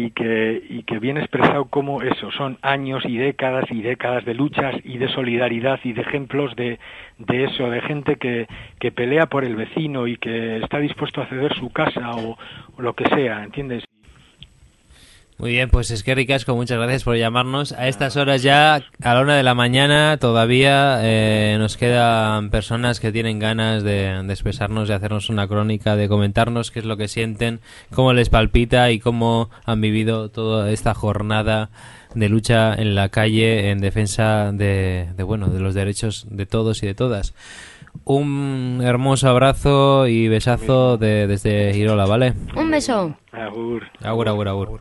que viene expresado como eso, son años y décadas de luchas y de solidaridad y de ejemplos de eso, de gente que pelea por el vecino y que está dispuesto a ceder su casa o lo que sea, ¿entiendes? Muy bien, pues es que ricasco, muchas gracias por llamarnos. A estas horas ya, a la 1 de la mañana, todavía nos quedan personas que tienen ganas de expresarnos, de hacernos una crónica, de comentarnos qué es lo que sienten, cómo les palpita y cómo han vivido toda esta jornada de lucha en la calle en defensa de los derechos de todos y de todas. Un hermoso abrazo y besazo desde Irola, ¿vale? Un beso. Agur. Agur, agur, agur.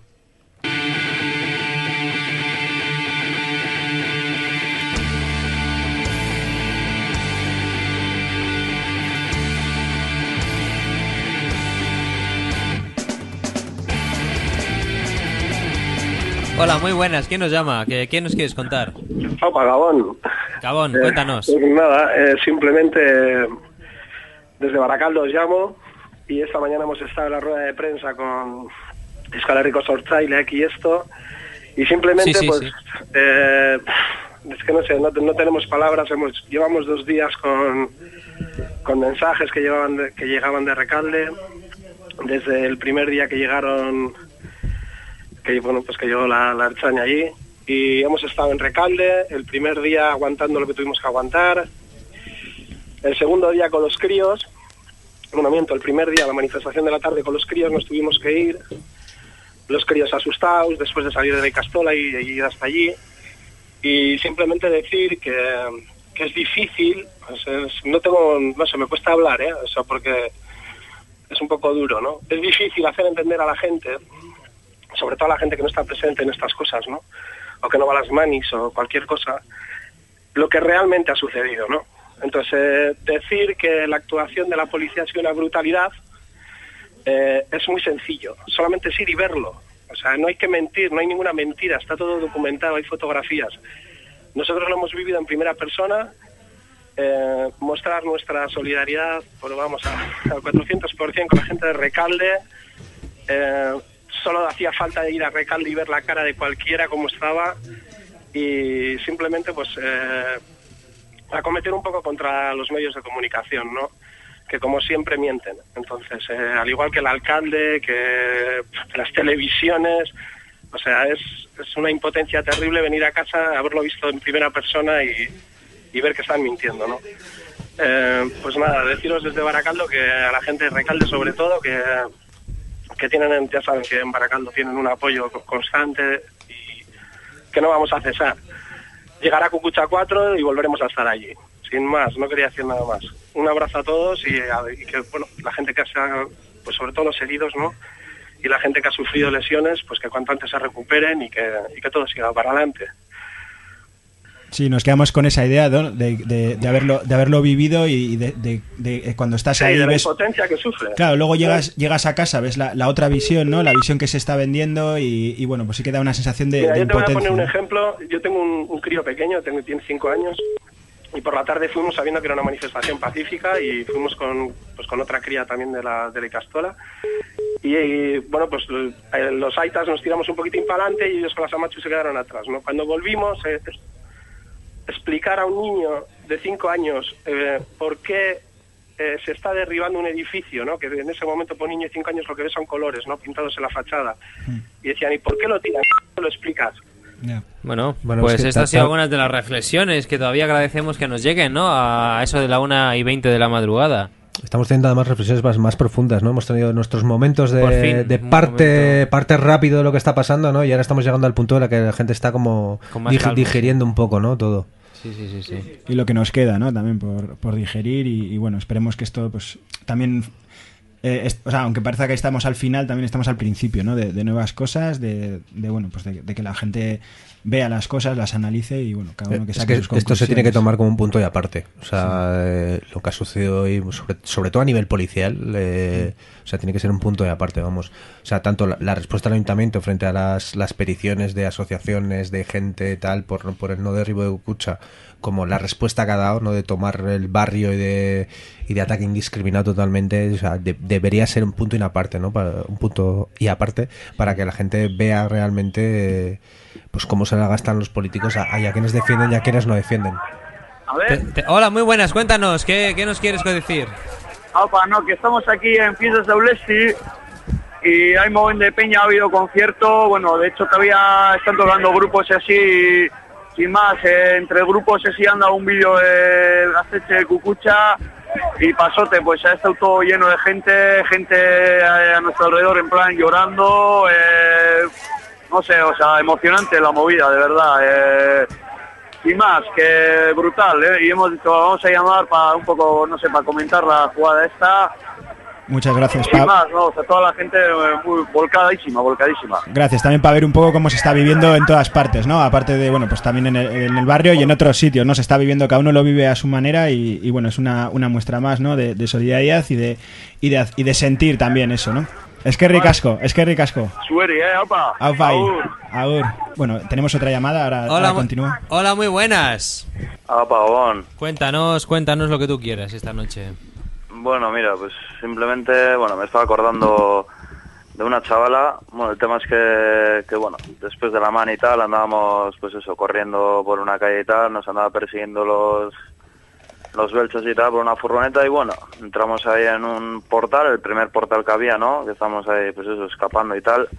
Hola, muy buenas. ¿Quién nos llama? ¿Qué nos quieres contar? Opa, Gabón. Gabón, cuéntanos. Nada, simplemente desde Baracaldo os llamo y esta mañana hemos estado en la rueda de prensa con Euskal Herriko Sortzaileak y esto, y simplemente Sí. es que no sé, no tenemos palabras. Llevamos 2 días con mensajes que llegaban de Recalde, desde el primer día que llegaron, que llegó la Ertzaina allí, y hemos estado en Recalde el primer día aguantando lo que tuvimos que aguantar, el segundo día con los críos, el primer día, la manifestación de la tarde con los críos, nos tuvimos que ir, los críos asustados después de salir de la Icastola y ir hasta allí, y simplemente decir que es difícil, me cuesta hablar, porque es un poco duro, ¿no? Es difícil hacer entender a la gente, sobre todo a la gente que no está presente en estas cosas, ¿no? O que no va a las manis o cualquier cosa, lo que realmente ha sucedido, ¿no? Entonces, decir que la actuación de la policía ha sido una brutalidad es muy sencillo. Solamente es ir y verlo. O sea, no hay que mentir, no hay ninguna mentira, está todo documentado, hay fotografías. Nosotros lo hemos vivido en primera persona, mostrar nuestra solidaridad, al 400% con la gente de Recalde. Solo hacía falta ir a Recalde y ver la cara de cualquiera como estaba, y simplemente acometer un poco contra los medios de comunicación, ¿no? Que como siempre mienten. Entonces, al igual que el alcalde, que las televisiones, o sea, es una impotencia terrible venir a casa, haberlo visto en primera persona y ver que están mintiendo, ¿no? Pues nada, deciros desde Baracaldo, que a la gente de Recalde sobre todo, que tienen, ya saben que en Baracaldo tienen un apoyo constante y que no vamos a cesar. Llegará Cucucha 4 y volveremos a estar allí. Sin más, no quería decir nada más. Un abrazo a todos y que, la gente que pues sobre todo los heridos, ¿no? Y la gente que ha sufrido lesiones, pues que cuanto antes se recuperen y que todo siga para adelante. Sí, nos quedamos con esa idea, ¿no? de haberlo vivido y de cuando estás ahí. De la ves impotencia que sufre. Claro, luego llegas a casa, ves la otra visión, ¿no? La visión que se está vendiendo y bueno, pues sí que da una sensación de Mira, yo te impotencia. voy a poner un ejemplo. Yo tengo un crío pequeño, tiene 5 años, y por la tarde fuimos sabiendo que era una manifestación pacífica y fuimos con otra cría también de la Icastola. Y los aitas nos tiramos un poquitín para adelante y ellos con las amachus se quedaron atrás, ¿no? Cuando volvimos, explicar a un niño de 5 años por qué se está derribando un edificio, ¿no? Que en ese momento por un niño de 5 años lo que ve son colores, ¿no? Pintados en la fachada. Y decían, ¿y por qué lo tiran? ¿Qué lo explicas? Yeah. Bueno, pues es que estas han sido algunas de las reflexiones que todavía agradecemos que nos lleguen, ¿no? A eso de la 1:20 de la madrugada. Estamos teniendo además reflexiones más profundas, ¿no? Hemos tenido nuestros momentos de parte rápido de lo que está pasando, ¿no? Y ahora estamos llegando al punto en el que la gente está como digiriendo un poco, ¿no? Todo. Sí. Y lo que nos queda, ¿no? También por digerir y bueno, esperemos que esto pues también... aunque parezca que estamos al final, también estamos al principio, ¿no? De nuevas cosas, de que la gente vea las cosas, las analice y bueno, cada uno que saque sus conclusiones. Esto se tiene que tomar como un punto y aparte. O sea, lo que ha sucedido hoy, sobre todo a nivel policial, o sea, tiene que ser un punto y aparte, vamos. O sea, tanto la respuesta del ayuntamiento frente a las peticiones de asociaciones, de gente tal, por el no derribo de Cucucha, como la respuesta que ha dado, ¿no? De tomar el barrio y de ataque indiscriminado totalmente, o sea, debería ser un punto y aparte, ¿no? Un punto y aparte para que la gente vea realmente pues cómo se la gastan los políticos a quienes defienden y a quienes no defienden. A ver. Hola, muy buenas, cuéntanos, ¿qué nos quieres decir? Opa, no, que estamos aquí en Fiestas de Aulesti y hay mogollón de peña, ha habido concierto, bueno, de hecho todavía están tocando grupos así, sin más, entre grupos así anda un vídeo de Gaztetxe de Cucucha y pasote, pues ha estado todo lleno de gente a nuestro alrededor en plan llorando, no sé, o sea, emocionante la movida, de verdad, sin más, que brutal, y hemos dicho, vamos a llamar para un poco, no sé, para comentar la jugada esta. Muchas gracias, Sin más, no, o sea, toda la gente muy volcadísima. Gracias también para ver un poco cómo se está viviendo en todas partes, ¿no? Aparte de, bueno, pues también en el barrio y en otros sitios, ¿no? Se está viviendo, cada uno lo vive a su manera y bueno, es una muestra más, ¿no? De solidaridad y de sentir también eso, ¿no? Es que ricasco. Sueri, opa. Agur. Bueno, tenemos otra llamada, ahora continúa. Hola, muy buenas. Apagón. Cuéntanos lo que tú quieras esta noche. Bueno, mira, pues simplemente, me estaba acordando de una chavala. Bueno, el tema es que bueno, después de la mani y tal, andábamos, pues eso, corriendo por una calle y tal, nos andaba persiguiendo los belchos y tal por una furgoneta y bueno, entramos ahí en un portal, el primer portal que había, ¿no? Que estamos ahí, pues eso, escapando y tal.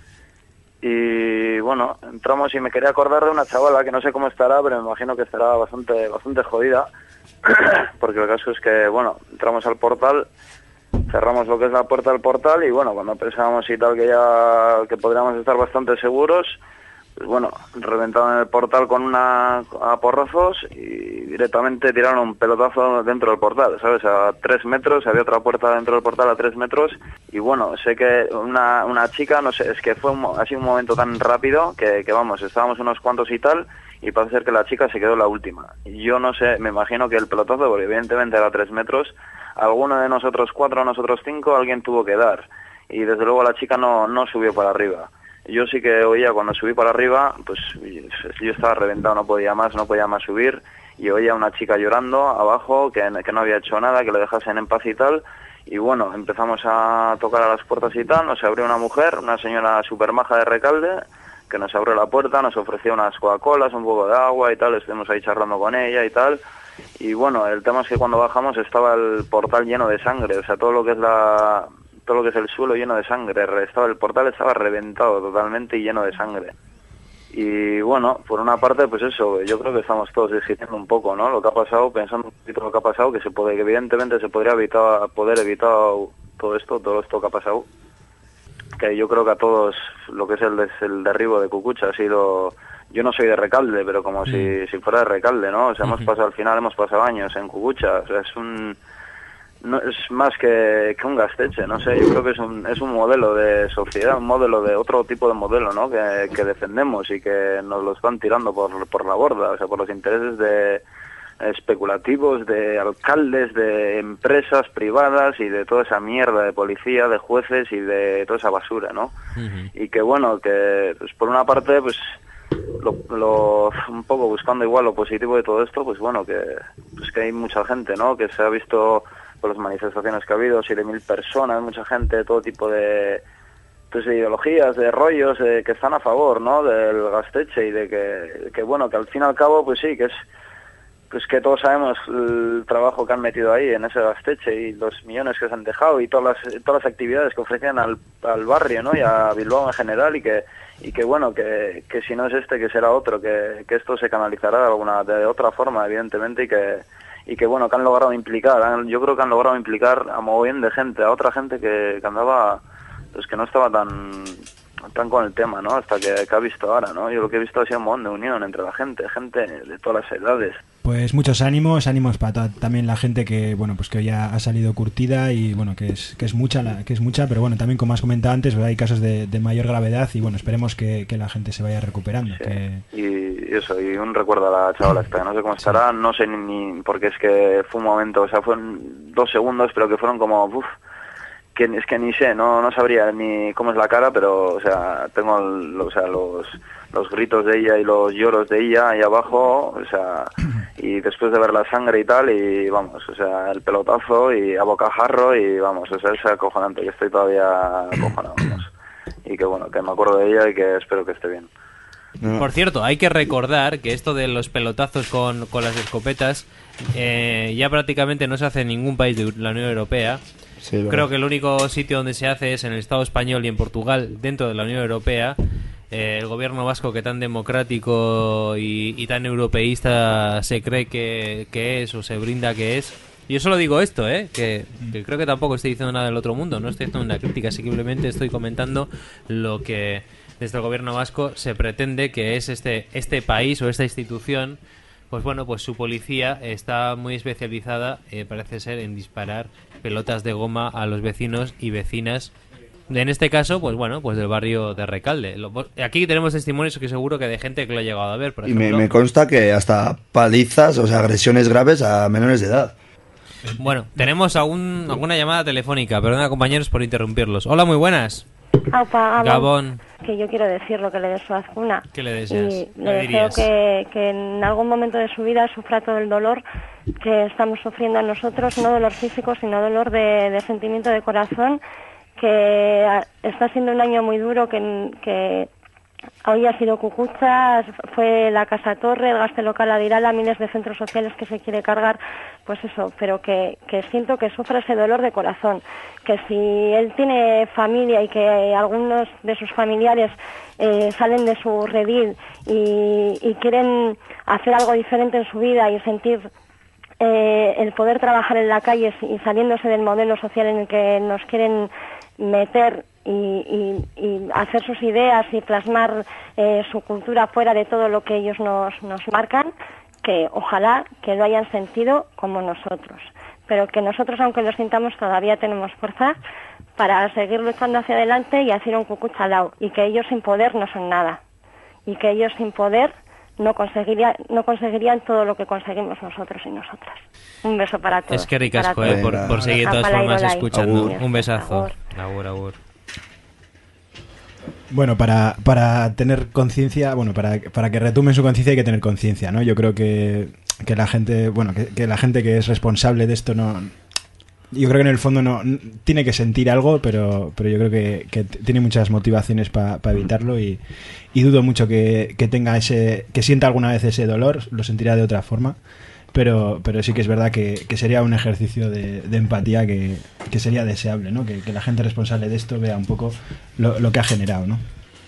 Y bueno, entramos y me quería acordar de una chavala que no sé cómo estará, pero me imagino que estará bastante jodida. Porque el caso es que, bueno, entramos al portal, cerramos lo que es la puerta del portal y bueno, cuando pensábamos y tal que podríamos estar bastante seguros, pues bueno, reventaron el portal a porrazos y directamente tiraron un pelotazo dentro del portal, ¿sabes? A 3 metros, había otra puerta dentro del portal a 3 metros y bueno, sé que una chica, no sé, es que fue así un momento tan rápido que vamos, estábamos unos cuantos y tal, y parece ser que la chica se quedó la última. Yo no sé, me imagino que el pelotazo, porque evidentemente era a 3 metros, alguno de nosotros 4, nosotros 5, alguien tuvo que dar. Y desde luego la chica no subió para arriba. Yo sí que oía cuando subí para arriba, pues yo estaba reventado, no podía más subir. Y oía a una chica llorando abajo, que no había hecho nada, que lo dejasen en paz y tal. Y bueno, empezamos a tocar a las puertas y tal, nos abrió una mujer, una señora super maja de Recalde, que nos abrió la puerta, nos ofreció unas Coca-Colas, un poco de agua y tal, estuvimos ahí charlando con ella y tal. Y bueno, el tema es que cuando bajamos estaba el portal lleno de sangre, o sea, todo lo que es el suelo lleno de sangre, el portal estaba reventado totalmente y lleno de sangre. Y bueno, por una parte, pues eso, yo creo que estamos todos digiriendo un poco, ¿no? Lo que ha pasado, pensando un poquito lo que ha pasado, que evidentemente se podría poder evitar todo esto que ha pasado. Que yo creo que a todos lo que es el derribo de Cucucha ha sido... Yo no soy de Recalde, pero como si fuera de Recalde, ¿no? O sea, al final hemos pasado años en Cucucha, o sea, es más que un Gaztetxe, no sé, yo creo que es un modelo de sociedad, un modelo de otro tipo de modelo, ¿no? Que defendemos y que nos lo están tirando por la borda, o sea, por los intereses especulativos de alcaldes, de empresas privadas y de toda esa mierda de policía, de jueces y de toda esa basura, ¿no? Y que bueno, que pues por una parte, pues un poco buscando igual lo positivo de todo esto, pues bueno, que hay mucha gente, ¿no? Que se ha visto por las manifestaciones que ha habido, 7.000 personas, mucha gente de todo tipo de ideologías, de rollos, que están a favor, ¿no? Del Gaztetxe y de que bueno, que al fin y al cabo, pues sí, que es pues que todos sabemos el trabajo que han metido ahí en ese Gaztetxe y los millones que se han dejado y todas las actividades que ofrecen al barrio, ¿no? Y a Bilbao en general y que bueno, que si no es que será otro, que esto se canalizará de otra forma, evidentemente, y que bueno, que han logrado implicar, yo creo que han logrado implicar a mogollón de gente, a otra gente que andaba, pues que no estaba tan con el tema, ¿no? Hasta que ha visto ahora, ¿no? Yo lo que he visto ha sido un montón de unión entre la gente de todas las edades. Pues muchos ánimos para también la gente que, bueno, pues que hoy ha salido curtida y bueno, que es mucha, pero bueno, también como has comentado antes, hay casos de mayor gravedad y bueno, esperemos que la gente se vaya recuperando. Sí. Y eso, y un recuerdo a la chavala esta, no sé cómo estará, no sé ni porque es que fue un momento, o sea, fueron 2 segundos, pero que fueron como, que es que ni sé, no sabría ni cómo es la cara, pero o sea, tengo los gritos de ella y los lloros de ella ahí abajo, o sea, y después de ver la sangre y tal, y vamos, o sea, el pelotazo y a bocajarro y vamos, o sea, es acojonante, que estoy todavía acojonado, vamos. Y que bueno, que me acuerdo de ella y que espero que esté bien. Por cierto, hay que recordar que esto de los pelotazos con las escopetas ya prácticamente no se hace en ningún país de la Unión Europea. Sí, creo que el único sitio donde se hace es en el Estado español y en Portugal, dentro de la Unión Europea. El gobierno vasco, que tan democrático y tan europeísta se cree que es, o se brinda que es. Y yo solo digo esto, que creo que tampoco estoy diciendo nada del otro mundo, no estoy haciendo una crítica, simplemente estoy comentando lo que desde el gobierno vasco se pretende que es este país o esta institución. Pues bueno, pues su policía está muy especializada, parece ser, en disparar pelotas de goma a los vecinos y vecinas. En este caso, pues bueno, pues del barrio de Recalde. Aquí tenemos testimonios que seguro que de gente que lo ha llegado a ver, por ejemplo. Y me consta que hasta palizas, o sea, agresiones graves a menores de edad. Bueno, tenemos alguna llamada telefónica, perdona compañeros por interrumpirlos. Hola, muy buenas. Aupa, Gabón. Que yo quiero decir lo que le deseo a Azcuna. ¿Qué le deseas? Y le deseo que en algún momento de su vida sufra todo el dolor que estamos sufriendo nosotros, no dolor físico, sino dolor de sentimiento de corazón, que está siendo un año muy duro, que hoy ha sido Cucucha, fue la Casa Torre, el Gaste Local Adirala, miles de centros sociales que se quiere cargar, pues eso, pero que siento que sufre ese dolor de corazón, que si él tiene familia y que algunos de sus familiares salen de su redil y quieren hacer algo diferente en su vida y sentir el poder trabajar en la calle y saliéndose del modelo social en el que nos quieren meter y hacer sus ideas y plasmar su cultura fuera de todo lo que ellos nos marcan, que ojalá que lo hayan sentido como nosotros, pero que nosotros, aunque lo sintamos, todavía tenemos fuerza para seguir luchando hacia adelante y hacer un Cucucha al lado, y que ellos sin poder no son nada, y que ellos sin poder no conseguirían todo lo que conseguimos nosotros y nosotras. Un beso para todos. Es que ricasco, por seguir de todas formas escuchando. Un besazo. Agur. Bueno, para tener conciencia, bueno, para que retomen su conciencia hay que tener conciencia, ¿no? Yo creo que la gente, bueno, que la gente que es responsable de esto no... Yo creo que en el fondo no tiene que sentir algo, pero yo creo que tiene muchas motivaciones para evitarlo y dudo mucho que tenga que sienta alguna vez ese dolor, lo sentirá de otra forma, pero sí que es verdad que sería un ejercicio de empatía que sería deseable, ¿no? Que la gente responsable de esto vea un poco lo que ha generado, ¿no?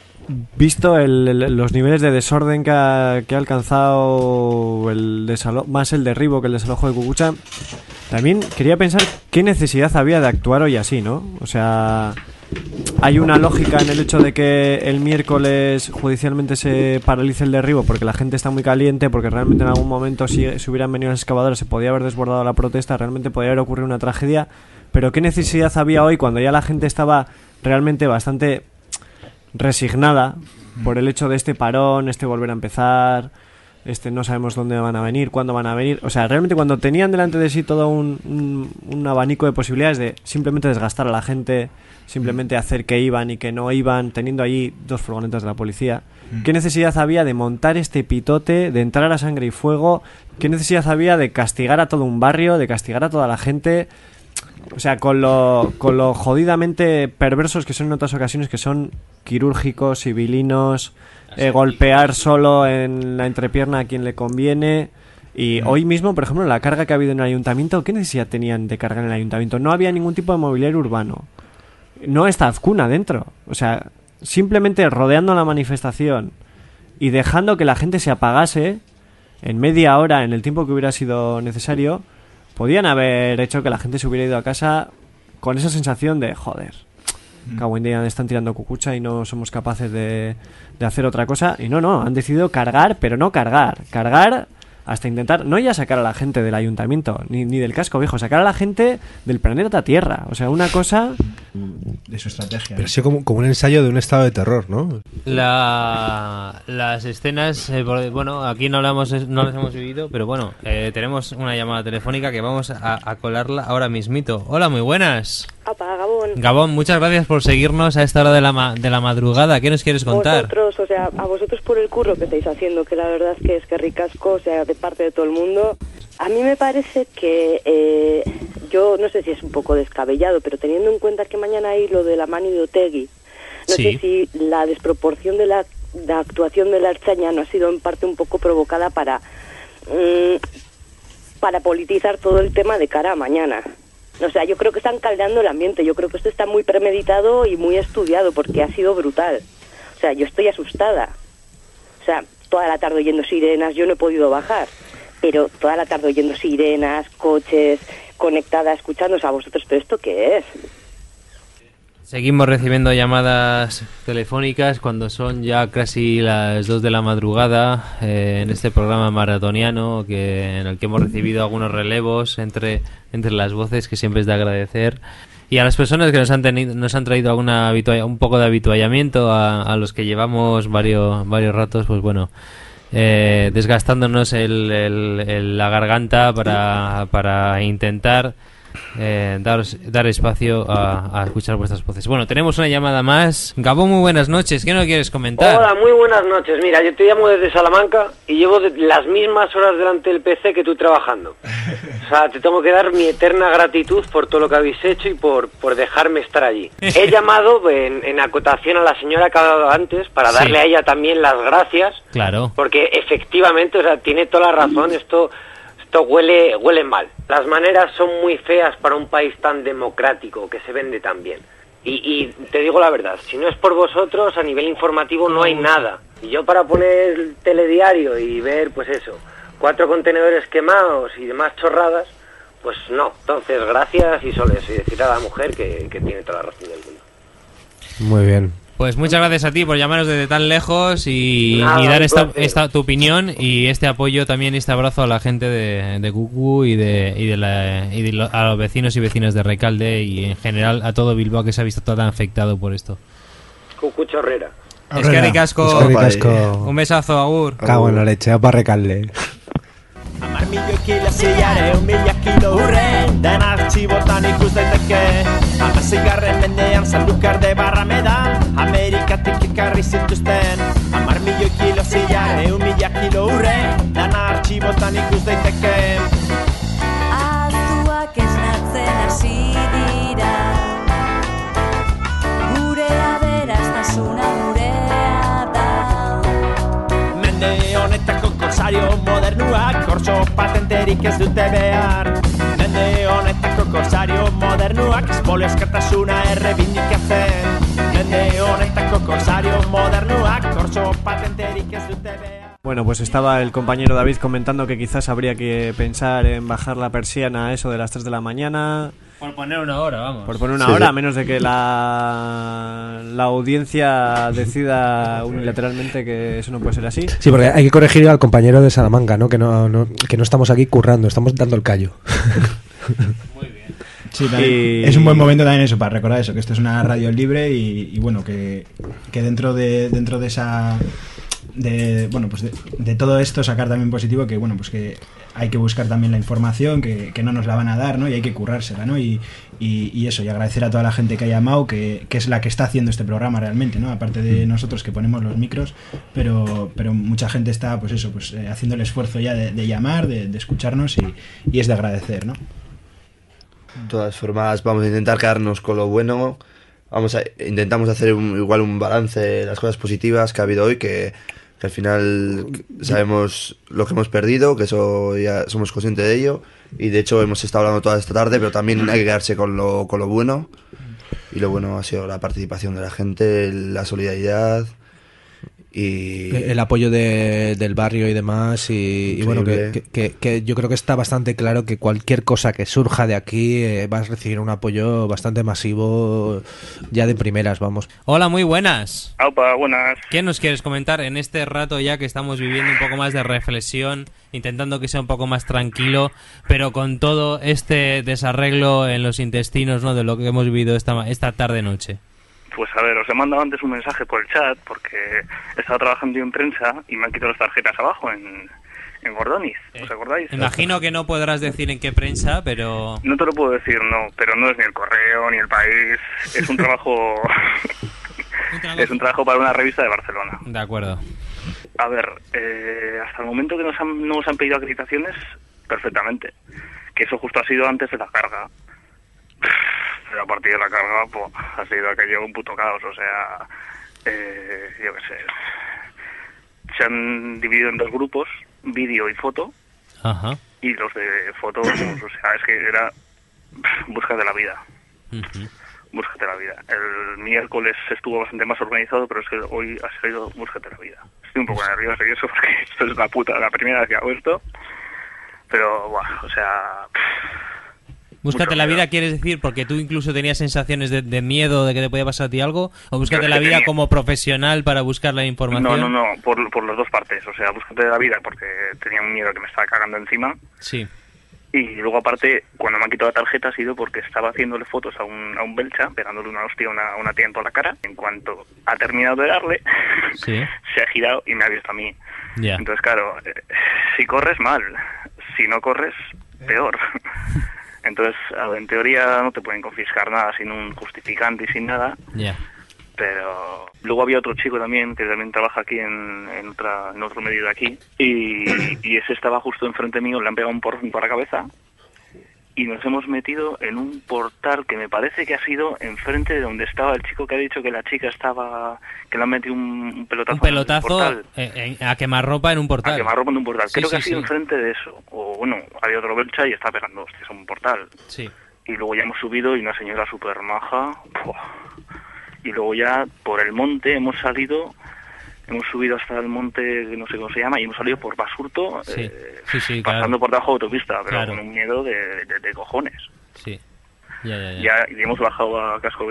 Visto los niveles de desorden que ha alcanzado más el derribo que el desalojo de Cucucha, también quería pensar qué necesidad había de actuar hoy así, ¿no? O sea, hay una lógica en el hecho de que el miércoles judicialmente se paralice el derribo porque la gente está muy caliente, porque realmente en algún momento si hubieran venido las excavadoras se podía haber desbordado la protesta, realmente podría haber ocurrido una tragedia, pero qué necesidad había hoy cuando ya la gente estaba realmente bastante resignada por el hecho de este parón, volver a empezar, no sabemos dónde van a venir, cuándo van a venir. O sea, realmente cuando tenían delante de sí todo un abanico de posibilidades de simplemente desgastar a la gente, simplemente hacer que iban y que no iban, teniendo allí 2 furgonetas de la policía, ¿qué necesidad había de montar este pitote, de entrar a sangre y fuego? ¿Qué necesidad había de castigar a todo un barrio, de castigar a toda la gente? O sea, con lo jodidamente perversos que son en otras ocasiones, que son quirúrgicos, civilinos, golpear solo en la entrepierna a quien le conviene. Y hoy mismo, por ejemplo, la carga que ha habido en el ayuntamiento, ¿qué necesidad tenían de cargar en el ayuntamiento? No había ningún tipo de mobiliario urbano. No está Azcuna dentro. O sea, simplemente rodeando la manifestación y dejando que la gente se apagase en media hora, en el tiempo que hubiera sido necesario, podían haber hecho que la gente se hubiera ido a casa con esa sensación de joder, cago en día, están tirando Cucucha y no somos capaces de hacer otra cosa. Y no, han decidido cargar, pero no cargar hasta intentar, no ya sacar a la gente del ayuntamiento ni del casco viejo, sacar a la gente del planeta Tierra. O sea, una cosa de su estrategia. Pero sí como un ensayo de un estado de terror, ¿no? Las escenas, bueno, aquí no las hemos vivido, pero bueno, tenemos una llamada telefónica que vamos a colarla ahora mismito. Hola, muy buenas. Opa, Gabón. Gabón, muchas gracias por seguirnos a esta hora de la madrugada. ¿Qué nos quieres contar? Vosotros, o sea, a vosotros por el curro que estáis haciendo, que la verdad es que ricasco, o sea, de parte de todo el mundo. A mí me parece que, yo no sé si es un poco descabellado, pero teniendo en cuenta que mañana hay lo de la mani de Otegi, no sé si la desproporción de la actuación de la Ertzaintza no ha sido en parte un poco provocada para politizar todo el tema de cara a mañana. O sea, yo creo que están caldeando el ambiente. Yo creo que esto está muy premeditado y muy estudiado porque ha sido brutal. O sea, yo estoy asustada. O sea, toda la tarde oyendo sirenas, yo no he podido bajar, pero toda la tarde oyendo sirenas, coches, conectada, escuchándoos a vosotros. ¿Pero esto qué es? Seguimos recibiendo llamadas telefónicas cuando son ya casi las 2 de la madrugada en este programa maratoniano en el que hemos recibido algunos relevos entre las voces, que siempre es de agradecer. Y a las personas que nos han traído un poco de habituallamiento a los que llevamos varios ratos, pues bueno, desgastándonos la garganta para intentar dar espacio a escuchar vuestras voces. Bueno, tenemos una llamada más. Gabón, muy buenas noches. ¿Qué nos quieres comentar? Hola, muy buenas noches. Mira, yo te llamo desde Salamanca y llevo las mismas horas delante del PC que tú trabajando. O sea, te tengo que dar mi eterna gratitud por todo lo que habéis hecho y por dejarme estar allí. He llamado en acotación a la señora que ha hablado antes para darle a ella también las gracias. Claro. Porque efectivamente, o sea, tiene toda la razón. Esto huele mal. Las maneras son muy feas para un país tan democrático que se vende tan bien. Y te digo la verdad, si no es por vosotros, a nivel informativo no hay nada. Y yo para poner el telediario y ver, pues eso, 4 contenedores quemados y demás chorradas, pues no. Entonces, gracias y solo eso. Y decir a la mujer que tiene toda la razón del mundo. Muy bien. Pues muchas gracias a ti por llamarnos desde tan lejos y dar esta tu opinión y este apoyo también, este abrazo a la gente de Cucu a los vecinos y vecinas de Recalde y en general a todo Bilbao que se ha visto tan afectado por esto. Cucu Chorrera. Eskerrik asko. Un besazo, agur. Cago en la leche, para Recalde. Amar milioikila zeiare, 1.000 kilo urren Den artxibotan ikus daiteke 16. mendean Sanlúcar de Barrameda Amerikatik ekarri zituzten 10.000 kilo zeiare, 1.000 kilo urren Den artxibotan ikus daiteke Azuak esnatzen hasi dira Gure aberastasuna gurea da Mende honetako korsario modernuak Korso patenterik ez dute behar Mende honetako korsario modernuak Espolio eskertasuna errebindikatzen Mende honetako korsario modernuak Korso patenterik ez dute behar. Bueno, pues estaba el compañero David comentando que quizás habría que pensar en bajar la persiana a eso de las 3 de la mañana. Por poner una hora, vamos. Por poner una hora, a menos de que la audiencia decida unilateralmente que eso no puede ser así. Sí, porque hay que corregir al compañero de Salamanca, ¿no? Que no estamos aquí currando, estamos dando el callo. Muy bien. Sí, es un buen momento también eso, para recordar eso, que esto es una radio libre y bueno, que dentro de esa... de todo esto sacar también positivo que bueno, pues que hay que buscar también la información que no nos la van a dar, ¿no? Y hay que currársela, ¿no? Y eso, y agradecer a toda la gente que ha llamado, que es la que está haciendo este programa realmente, ¿no? Aparte de nosotros que ponemos los micros, pero mucha gente está, pues eso, pues haciendo el esfuerzo ya de llamar, de escucharnos y es de agradecer, ¿no? De todas formas, vamos a intentar quedarnos con lo bueno. Intentamos hacer igual un balance de las cosas positivas que ha habido hoy, que al final sabemos lo que hemos perdido, que eso ya somos conscientes de ello, y de hecho hemos estado hablando toda esta tarde, pero también hay que quedarse con lo bueno, y lo bueno ha sido la participación de la gente, la solidaridad y el apoyo del barrio y demás, y bueno, que yo creo que está bastante claro que cualquier cosa que surja de aquí vas a recibir un apoyo bastante masivo ya de primeras, vamos. Hola, muy buenas. Aupa, buenas. ¿Qué nos quieres comentar en este rato ya que estamos viviendo un poco más de reflexión, intentando que sea un poco más tranquilo, pero con todo este desarreglo en los intestinos, ¿no?, de lo que hemos vivido esta tarde-noche? Pues a ver, os he mandado antes un mensaje por el chat porque he estado trabajando yo en prensa y me han quitado las tarjetas abajo en Gordoniz, ¿os acordáis? Imagino que no podrás decir en qué prensa, pero... No te lo puedo decir, no, pero no es ni El Correo ni El País, es un trabajo... es un trabajo para una revista de Barcelona. De acuerdo. A ver, hasta el momento que no nos han pedido acreditaciones, perfectamente, que eso justo ha sido antes de la carga. Pero a partir de la carga, pues, ha sido aquello un puto caos, o sea, yo qué sé. Se han dividido en 2 grupos, vídeo y foto. Ajá. Y los de foto, pues, o sea, es que era búscate la vida. Búscate la vida. El miércoles estuvo bastante más organizado, pero es que hoy ha sido búscate la vida. Estoy un poco nervioso y eso porque esto es la primera vez que hago esto. Pero, buah, o sea... Búscate la vida, ¿quieres decir porque tú incluso tenías sensaciones de miedo de que te podía pasar a ti algo? ¿O búscate la vida como profesional para buscar la información? No, por las dos partes. O sea, búscate la vida porque tenía un miedo que me estaba cagando encima. Sí. Y luego aparte, cuando me han quitado la tarjeta ha sido porque estaba haciéndole fotos a un belcha, pegándole una hostia a una tía en toda la cara. En cuanto ha terminado de darle, se ha girado y me ha visto a mí. Yeah. Entonces, claro, si corres, mal. Si no corres, peor. Entonces, en teoría no te pueden confiscar nada sin un justificante y sin nada. Yeah. Pero luego había otro chico también que también trabaja aquí en otro medio de aquí y ese estaba justo enfrente mío, le han pegado un porro por la cabeza y nos hemos metido en un portal que me parece que ha sido enfrente de donde estaba el chico que ha dicho que la chica estaba, que le han metido un pelotazo. Un pelotazo a quemarropa en un portal. A quemarropa en un portal. Sí, Creo que ha sí, sido sí. enfrente de eso. O bueno, había otro belcha y está pegando hostias a un portal. Sí. Y luego ya hemos subido y una señora súper maja. Y luego ya por el monte hemos subido hasta el monte, que no sé cómo se llama, y hemos salido por Basurto, sí, pasando por debajo de autopista, pero Claro. con un miedo de cojones. Sí. Ya y hemos bajado a Casco,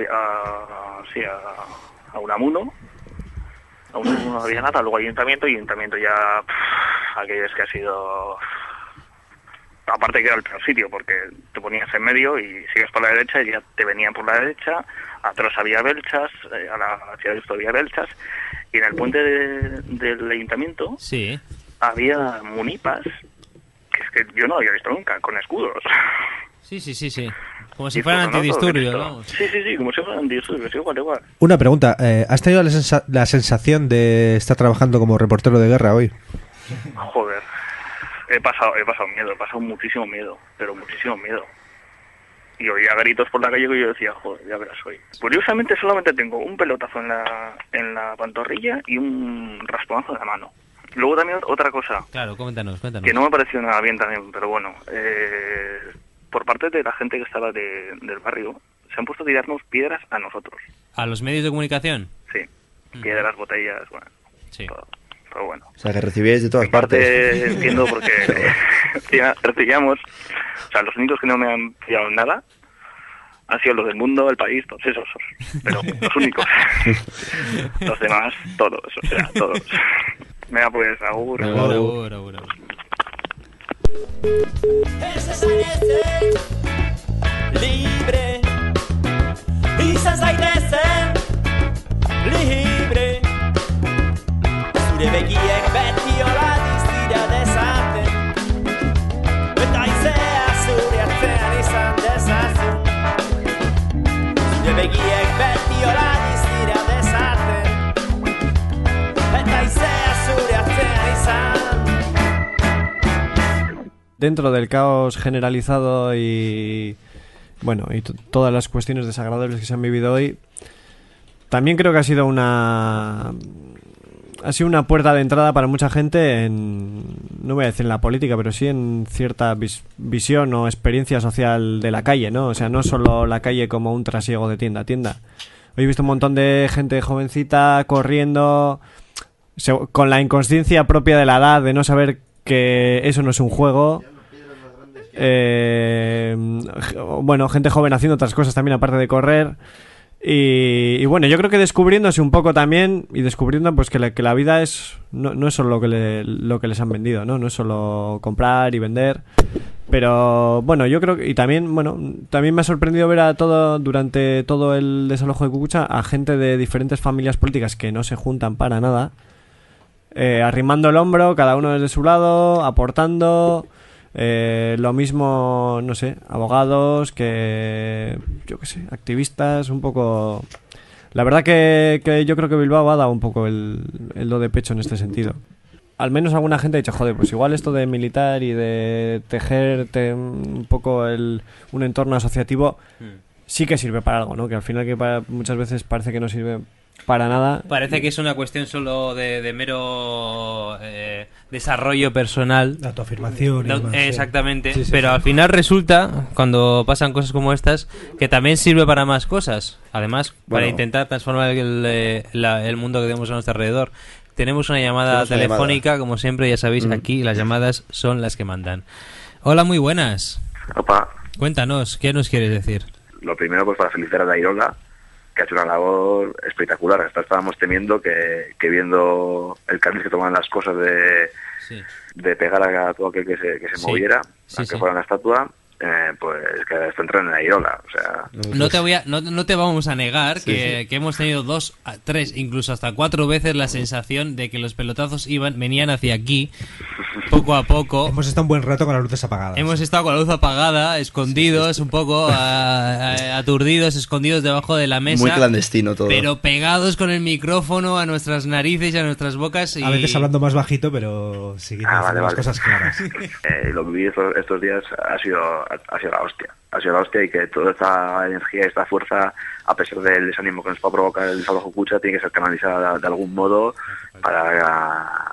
a Unamuno, a Unamuno no había nada, luego Ayuntamiento, y Ayuntamiento ya, aquello es que ha sido... Aparte que era el peor sitio, porque te ponías en medio y sigues por la derecha y ya te venían por la derecha, atrás había belchas, hacia esto había belchas, y en el puente del ayuntamiento había munipas, que es que yo no había visto nunca, con escudos. Sí. Como si fueran antidisturbios, ¿no? Sí, como si fueran antidisturbios, igual. Una pregunta, ¿has tenido la sensación de estar trabajando como reportero de guerra hoy? Joder. He pasado miedo, he pasado muchísimo miedo, pero muchísimo miedo. Y oía gritos por la calle que yo decía, joder, ya verás hoy. Curiosamente solamente tengo un pelotazo en la pantorrilla y un rasponazo en la mano. Luego también otra cosa. Claro, cuéntanos. Que no me pareció nada bien también, pero bueno. Por parte de la gente que estaba del barrio, se han puesto a tirarnos piedras a nosotros. ¿A los medios de comunicación? Sí, piedras, botellas, bueno. Sí. Todo. Pero bueno. O sea, que recibíais de todas partes. Entiendo porque recibíamos, o sea, los únicos que no me han pillado nada han sido los del mundo, el país, todos esos, pero los únicos. Los demás, todos, o sea, todos. Venga, pues, agur. Agur. Libre izan zaitezen libre zure begiek beti hola diztira dezaten eta izea zure artean izan dezazun zure begiek beti hola diztira dezaten eta izea zure artean izan. Dentro del caos generalizado y bueno, y todas las cuestiones desagradables que se han vivido hoy, también creo que ha sido una puerta de entrada para mucha gente no voy a decir en la política, pero sí en cierta visión o experiencia social de la calle, ¿no? O sea, no solo la calle como un trasiego de tienda a tienda. Hoy he visto un montón de gente jovencita corriendo con la inconsciencia propia de la edad, de no saber que eso no es un juego. Bueno, gente joven haciendo otras cosas también aparte de correr y bueno, yo creo que descubriéndose un poco también y descubriendo pues que la vida no es solo lo que les han vendido, no es solo comprar y vender, pero bueno, yo creo que y también me ha sorprendido ver durante todo el desalojo de Cucucha a gente de diferentes familias políticas que no se juntan para nada, arrimando el hombro, cada uno desde su lado, aportando. Lo mismo, no sé, abogados que, yo qué sé, activistas, un poco... La verdad que yo creo que Bilbao ha dado un poco el do de pecho en este sentido. Al menos alguna gente ha dicho, joder, pues igual esto de militar y de tejer un poco un entorno asociativo sí que sirve para algo, ¿no? Que al final muchas veces parece que no sirve para nada. Parece que es una cuestión solo de mero desarrollo personal. De autoafirmación. Exactamente. Sí, pero al final resulta, cuando pasan cosas como estas, que también sirve para más cosas. Además, para intentar transformar el mundo que tenemos a nuestro alrededor. Tenemos una llamada telefónica, como siempre, ya sabéis, aquí las llamadas son las que mandan. Hola, muy buenas. Opa. Cuéntanos, ¿qué nos quieres decir? Lo primero, pues para felicitar a Dairola, que ha hecho una labor espectacular. Hasta estábamos temiendo que viendo el carril que toman las cosas de pegar a todo aquel que se moviera, aunque fuera una estatua, pues que está entrando en Dairola. O sea, no te vamos a negar que hemos tenido 2, 3, incluso hasta 4 veces la sensación de que los pelotazos venían hacia aquí, poco a poco. Hemos estado un buen rato con las luces apagadas. Hemos estado con la luz apagada, escondidos, un poco aturdidos, escondidos debajo de la mesa. Muy clandestino todo. Pero pegados con el micrófono a nuestras narices y a nuestras bocas. Y... A veces hablando más bajito, pero siguiendo las cosas claras. Lo que viví estos días ha sido la hostia. Ha sido la hostia, y que toda esta energía, esta fuerza, a pesar del desánimo que nos va a provocar el Salvaje Cucha, tiene que ser canalizada de algún modo para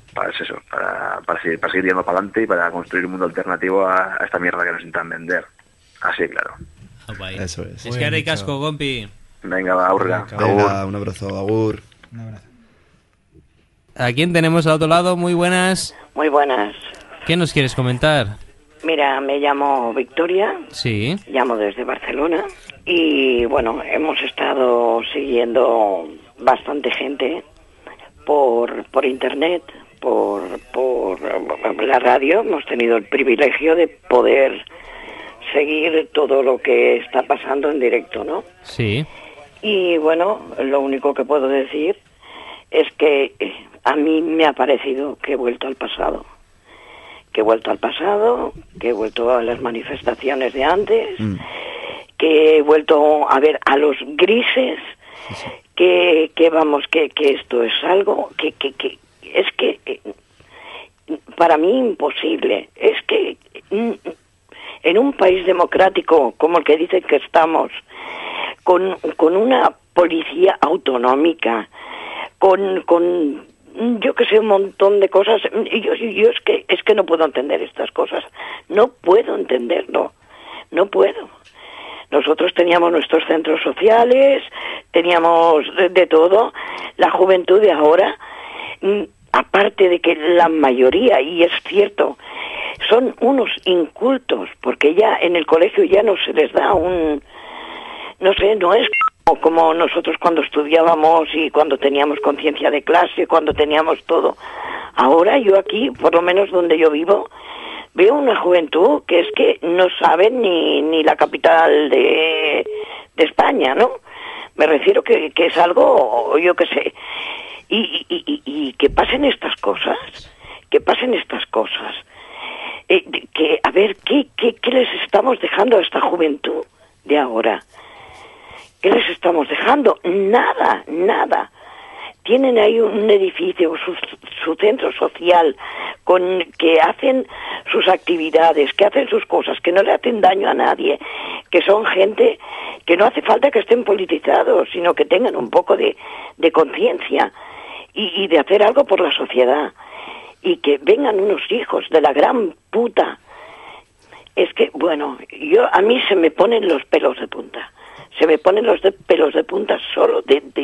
seguir yendo para adelante y para construir un mundo alternativo a esta mierda que nos intentan vender. Así, claro. Eso es. Es que haré casco, compi. Venga, aurra. Venga, un abrazo, agur. ¿A quién tenemos al otro lado? Muy buenas. Muy buenas. ¿Qué nos quieres comentar? Mira, me llamo Victoria. Sí. Llamo desde Barcelona. Y bueno, hemos estado siguiendo bastante gente por internet, por la radio. Hemos tenido el privilegio de poder seguir todo lo que está pasando en directo, ¿no? Sí. Y bueno, lo único que puedo decir es que a mí me ha parecido que he vuelto al pasado. Que he vuelto a las manifestaciones de antes, que he vuelto a ver a los grises, que esto es algo que es que para mí imposible. Es que en un país democrático como el que dicen que estamos, con una policía autonómica, con yo que sé, un montón de cosas, yo es que no puedo entender estas cosas, no puedo entenderlo, no puedo. Nosotros teníamos nuestros centros sociales, teníamos de todo. La juventud de ahora, aparte de que la mayoría, y es cierto, son unos incultos, porque ya en el colegio ya no se les da no es como nosotros cuando estudiábamos y cuando teníamos conciencia de clase, cuando teníamos todo. Ahora yo aquí, por lo menos donde yo vivo, veo una juventud que es que no sabe ni la capital de España, ¿no? Me refiero que es algo, yo qué sé. Y que pasen estas cosas, que a ver, ¿qué les estamos dejando a esta juventud de ahora? ¿Qué les estamos dejando? Nada. Tienen ahí un edificio, su centro social, que hacen sus actividades, que hacen sus cosas, que no le hacen daño a nadie, que son gente que no hace falta que estén politizados, sino que tengan un poco de conciencia y de hacer algo por la sociedad. Y que vengan unos hijos de la gran puta. Es que, bueno, a mí se me ponen los pelos de punta. Se me ponen los pelos de punta solo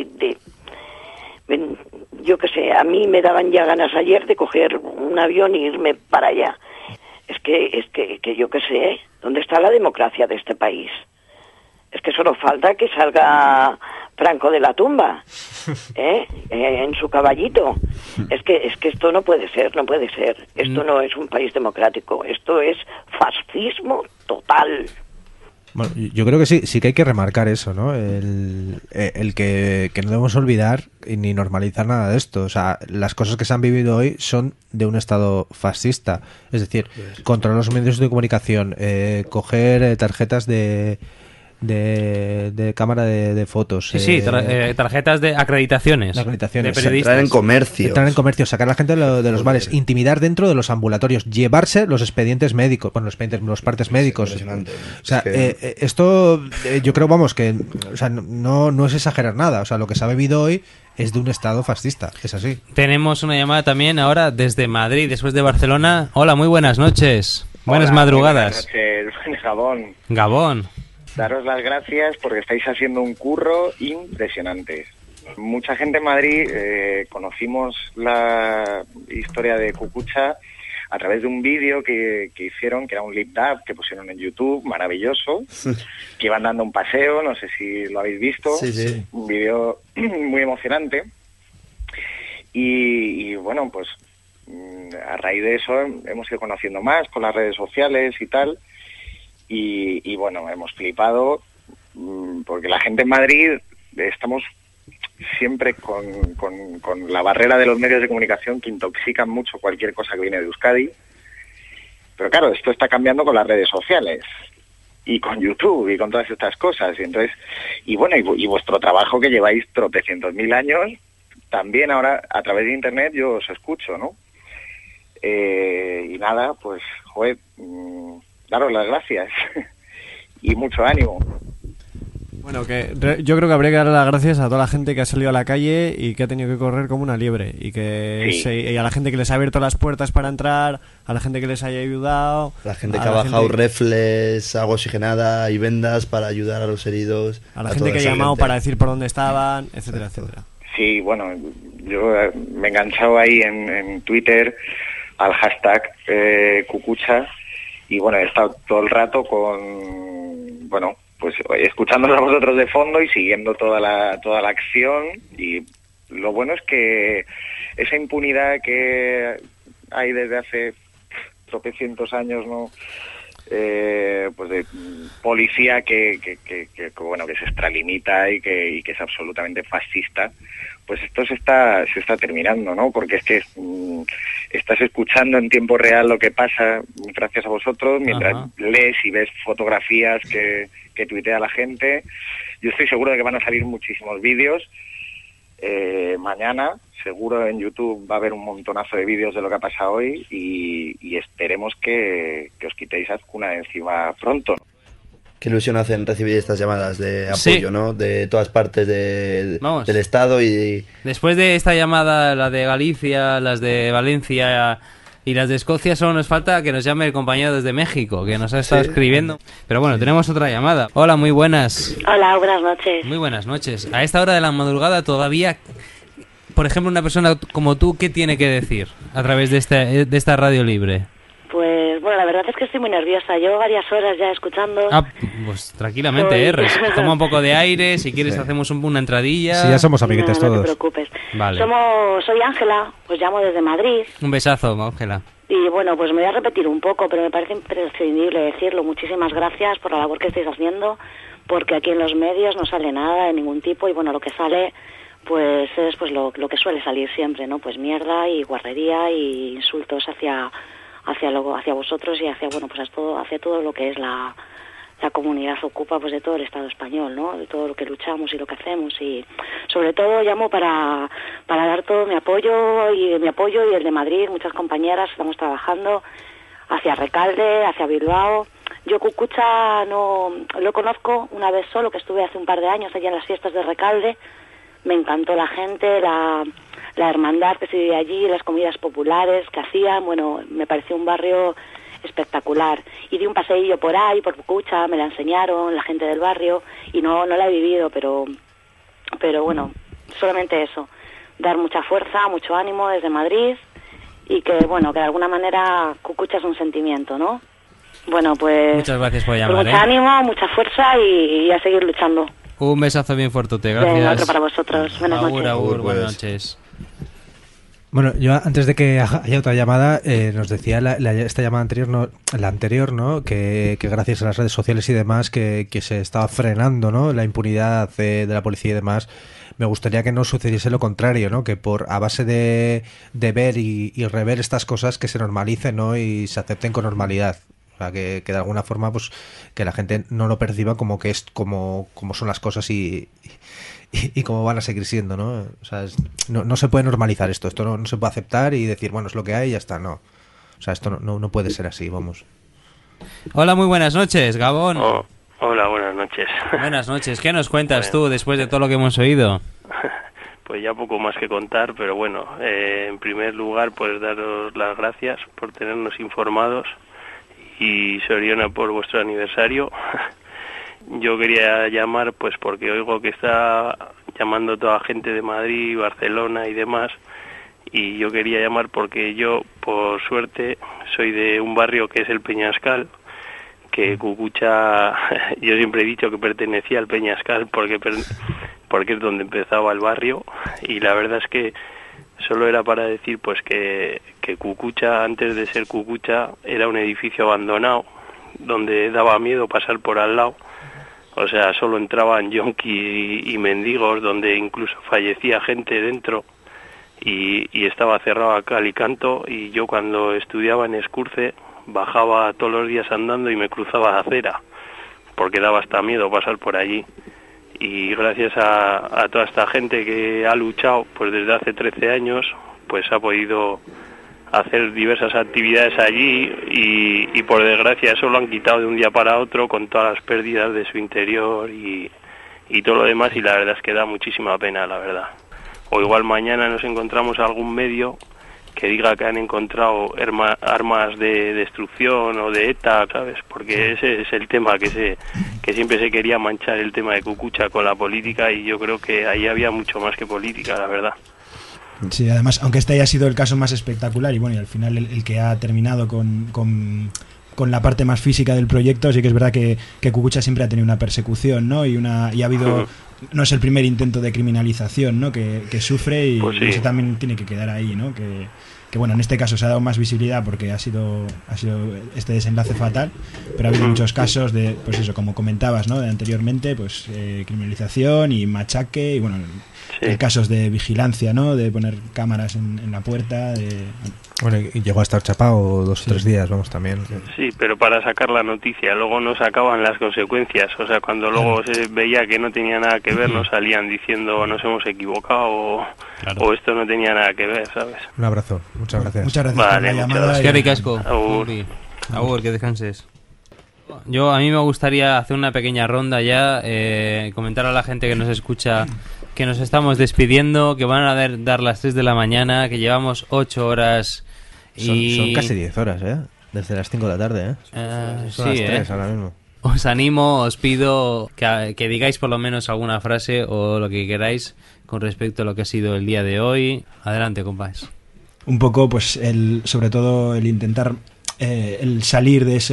yo qué sé, a mí me daban ya ganas ayer de coger un avión e irme para allá. Es que yo qué sé, ¿dónde está la democracia de este país? Es que solo falta que salga Franco de la tumba, en su caballito. Es que esto no puede ser. Esto no es un país democrático, esto es fascismo total. Bueno, yo creo que sí que hay que remarcar eso, ¿no? El que no debemos olvidar ni normalizar nada de esto. O sea, las cosas que se han vivido hoy son de un estado fascista. Es decir, controlar los medios de comunicación, coger tarjetas de de cámara de fotos. Sí, tarjetas de acreditaciones. De acreditaciones. De periodistas. Entrar en comercios, sacar a la gente de los bares, intimidar dentro de los ambulatorios, llevarse los expedientes médicos, bueno, los partes médicos. Impresionante. O sea, esto yo creo, vamos, que o sea, no es exagerar nada. O sea, lo que se ha vivido hoy es de un Estado fascista, es así. Tenemos una llamada también ahora desde Madrid, después de Barcelona. Hola, muy buenas noches. Buenas madrugadas. Buenas noches, Gabón. Gabón. Daros las gracias porque estáis haciendo un curro impresionante. Mucha gente en Madrid conocimos la historia de Cucucha a través de un vídeo que hicieron, que era un lip dub que pusieron en YouTube, maravilloso, que iban dando un paseo, no sé si lo habéis visto, sí. Un vídeo muy emocionante. Y bueno, pues a raíz de eso hemos ido conociendo más con las redes sociales y tal, y bueno, hemos flipado porque la gente en Madrid estamos siempre con la barrera de los medios de comunicación que intoxican mucho cualquier cosa que viene de Euskadi, pero claro, esto está cambiando con las redes sociales y con YouTube y con todas estas cosas, y entonces, y bueno, y vuestro trabajo que lleváis tropecientos mil años, también ahora a través de internet yo os escucho, ¿no? Y nada, pues, joder, daros las gracias y mucho ánimo. Bueno, yo creo que habría que dar las gracias a toda la gente que ha salido a la calle y que ha tenido que correr como una liebre, y y a la gente que les ha abierto las puertas para entrar, a la gente que les haya ayudado, la gente que ha bajado refles, agua oxigenada y vendas para ayudar a los heridos, a la gente que ha llamado para decir por dónde estaban, etcétera, etcétera. Sí, bueno, yo me he enganchado ahí en Twitter al hashtag Cucucha, y bueno, he estado todo el rato pues escuchándonos a vosotros de fondo y siguiendo toda la acción, y lo bueno es que esa impunidad que hay desde hace tropecientos años, ¿no? Pues de policía que bueno, que se extralimita y que es absolutamente fascista, pues esto se está terminando, ¿no? Porque es que estás escuchando en tiempo real lo que pasa gracias a vosotros, mientras lees y ves fotografías que tuitea la gente. Yo estoy seguro de que van a salir muchísimos vídeos. Mañana seguro en YouTube va a haber un montonazo de vídeos de lo que ha pasado hoy, y esperemos que os quitéis Azcuna de encima pronto. Qué ilusión hacen recibir estas llamadas de apoyo, ¿no? De todas partes del Estado. Y después de esta llamada, la de Galicia, las de Valencia y las de Escocia, solo nos falta que nos llame el compañero desde México, que nos ha estado escribiendo. Pero bueno, tenemos otra llamada. Hola, muy buenas. Hola, buenas noches. Muy buenas noches. A esta hora de la madrugada todavía, por ejemplo, una persona como tú, ¿qué tiene que decir a través de esta radio libre? Pues bueno, la verdad es que estoy muy nerviosa. Llevo varias horas ya escuchando. Pues tranquilamente, toma un poco de aire. Si quieres hacemos una entradilla. Sí, ya somos amiguetes todos. No te preocupes. Vale. Soy Ángela, pues llamo desde Madrid. Un besazo, Ángela. Y bueno, pues me voy a repetir un poco, pero me parece imprescindible decirlo. Muchísimas gracias por la labor que estáis haciendo, porque aquí en los medios no sale nada de ningún tipo, y bueno, lo que sale pues es pues lo que suele salir siempre, ¿no? Pues mierda y guarrería y insultos hacia vosotros y hacia todo lo que es la comunidad ocupa, pues de todo el Estado español, ¿no? De todo lo que luchamos y lo que hacemos, y sobre todo llamo para dar todo mi apoyo y el de Madrid. Muchas compañeras estamos trabajando hacia Recalde, hacia Bilbao. Yo Cucucha no lo conozco una vez solo, que estuve hace un par de años allá en las fiestas de Recalde. Me encantó la gente, la hermandad que se vivía allí, las comidas populares que hacían. Bueno, me pareció un barrio espectacular, y di un paseillo por ahí, por Cucucha, me la enseñaron la gente del barrio, y no la he vivido, pero bueno, solamente eso, dar mucha fuerza, mucho ánimo desde Madrid, y que bueno, que de alguna manera Cucucha es un sentimiento, ¿no? Bueno, pues muchas gracias por llamar, mucho ánimo, mucha fuerza, y a seguir luchando. Un besazo bien fuerte, gracias. Venga, otro para vosotros. Buenas noches. Buenas noches. Bueno, yo antes de que haya otra llamada, nos decía esta llamada anterior, la anterior, ¿no? Que gracias a las redes sociales y demás que se estaba frenando, ¿no? La impunidad de la policía y demás. Me gustaría que no sucediese lo contrario, ¿no? Que a base de ver y rever estas cosas, que se normalicen, ¿no? Y se acepten con normalidad. O sea, que de alguna forma pues que la gente no lo perciba como que es como son las cosas y cómo van a seguir siendo, ¿no? O sea, no se puede normalizar esto no se puede aceptar y decir, bueno, es lo que hay y ya está, no. O sea, esto no puede ser así, vamos. Hola, muy buenas noches, Gabón. Hola, buenas noches. Buenas noches, ¿qué nos cuentas tú después de todo lo que hemos oído? Pues ya poco más que contar, pero bueno, en primer lugar, pues daros las gracias por tenernos informados y Soriona por vuestro aniversario. Yo quería llamar pues porque oigo que está llamando toda gente de Madrid, Barcelona y demás, y yo quería llamar porque yo, por suerte, soy de un barrio que es el Peñascal, que Cucucha, yo siempre he dicho que pertenecía al Peñascal porque es donde empezaba el barrio, y la verdad es que solo era para decir pues que Cucucha, antes de ser Cucucha, era un edificio abandonado donde daba miedo pasar por al lado. O sea, solo entraban yonkis y mendigos, donde incluso fallecía gente dentro, y estaba cerrado a cal y canto. Y yo, cuando estudiaba en Escurce, bajaba todos los días andando y me cruzaba la acera porque daba hasta miedo pasar por allí. Y gracias a toda esta gente que ha luchado pues desde hace 13 años, pues ha podido hacer diversas actividades allí, y por desgracia eso lo han quitado de un día para otro, con todas las pérdidas de su interior y todo lo demás, y la verdad es que da muchísima pena, la verdad. O igual mañana nos encontramos algún medio que diga que han encontrado armas de destrucción o de ETA, ¿sabes? Porque ese es el tema, que siempre se quería manchar el tema de Cucucha con la política, y yo creo que ahí había mucho más que política, la verdad. Sí, además, aunque este haya sido el caso más espectacular y bueno, y al final el que ha terminado con la parte más física del proyecto, sí que es verdad que Cucucha siempre ha tenido una persecución, ¿no? Y ha habido, no es el primer intento de criminalización, ¿no? que sufre, y pues sí, eso también tiene que quedar ahí, ¿no? Que bueno, en este caso se ha dado más visibilidad porque ha sido este desenlace fatal, pero ha habido muchos casos de, pues eso, como comentabas, ¿no? De anteriormente, pues criminalización y machaque, y bueno, casos de vigilancia, ¿no? De poner cámaras en la puerta, Bueno, y llegó a estar chapado 2 o 3 días, vamos, también. Sí, pero para sacar la noticia, luego no sacaban las consecuencias. O sea, cuando luego se veía que no tenía nada que ver, nos salían diciendo nos hemos equivocado o esto no tenía nada que ver, ¿sabes? Un abrazo, muchas gracias. Muchas gracias por la llamada. Qué ricasco. Agur, que descanses. A mí me gustaría hacer una pequeña ronda ya, comentar a la gente que nos escucha que nos estamos despidiendo, que van a dar las 3 de la mañana, que llevamos 8 horas. Son casi 10 horas, ¿eh? Desde las 5 de la tarde, ¿eh? Son las 3 ahora mismo. Os animo, os pido que digáis por lo menos alguna frase o lo que queráis con respecto a lo que ha sido el día de hoy. Adelante, compás. Un poco, pues, sobre todo el intentar el salir de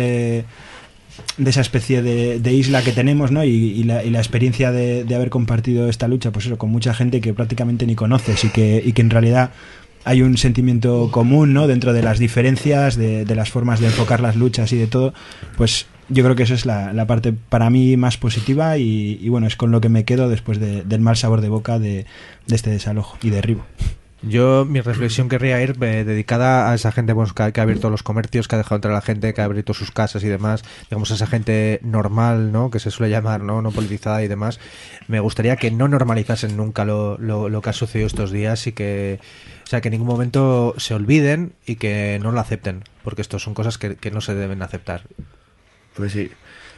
esa especie de isla que tenemos, ¿no? Y la experiencia de haber compartido esta lucha, pues eso, con mucha gente que prácticamente ni conoces, y que en realidad hay un sentimiento común, ¿no? Dentro de las diferencias, de las formas de enfocar las luchas y de todo, pues yo creo que eso es la parte para mí más positiva, y bueno, es con lo que me quedo después del mal sabor de boca de este desalojo y derribo. Yo, mi reflexión querría ir dedicada a esa gente, pues, que ha abierto los comercios, que ha dejado entrar a la gente, que ha abierto sus casas y demás, digamos, a esa gente normal, ¿no? Que se suele llamar, no politizada y demás. Me gustaría que no normalizasen nunca lo que ha sucedido estos días, y que, o sea, que en ningún momento se olviden y que no lo acepten, porque esto son cosas que no se deben aceptar. Pues sí.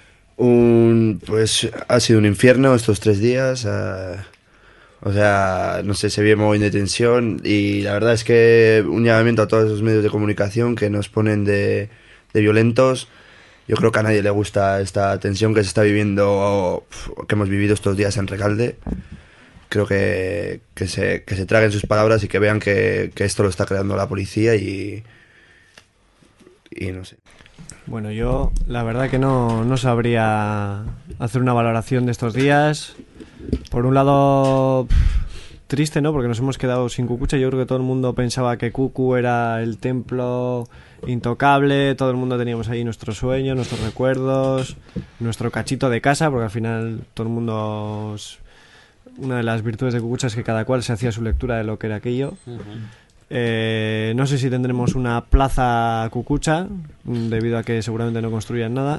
Pues ha sido un infierno estos 3 días. O sea, no sé, se vio muy de tensión, y la verdad es que un llamamiento a todos los medios de comunicación que nos ponen de violentos. Yo creo que a nadie le gusta esta tensión que se está viviendo, que hemos vivido estos días en Recalde. Creo que se traguen sus palabras y que vean que esto lo está creando la policía, y no sé. Bueno, yo la verdad que no sabría hacer una valoración de estos días. Por un lado, triste, ¿no? Porque nos hemos quedado sin Cucucha. Yo creo que todo el mundo pensaba que Cucu era el templo intocable, todo el mundo teníamos ahí nuestros sueños, nuestros recuerdos, nuestro cachito de casa, porque al final todo el mundo... Una de las virtudes de Cucucha es que cada cual se hacía su lectura de lo que era aquello. No sé si tendremos una plaza Cucucha, debido a que seguramente no construyan nada.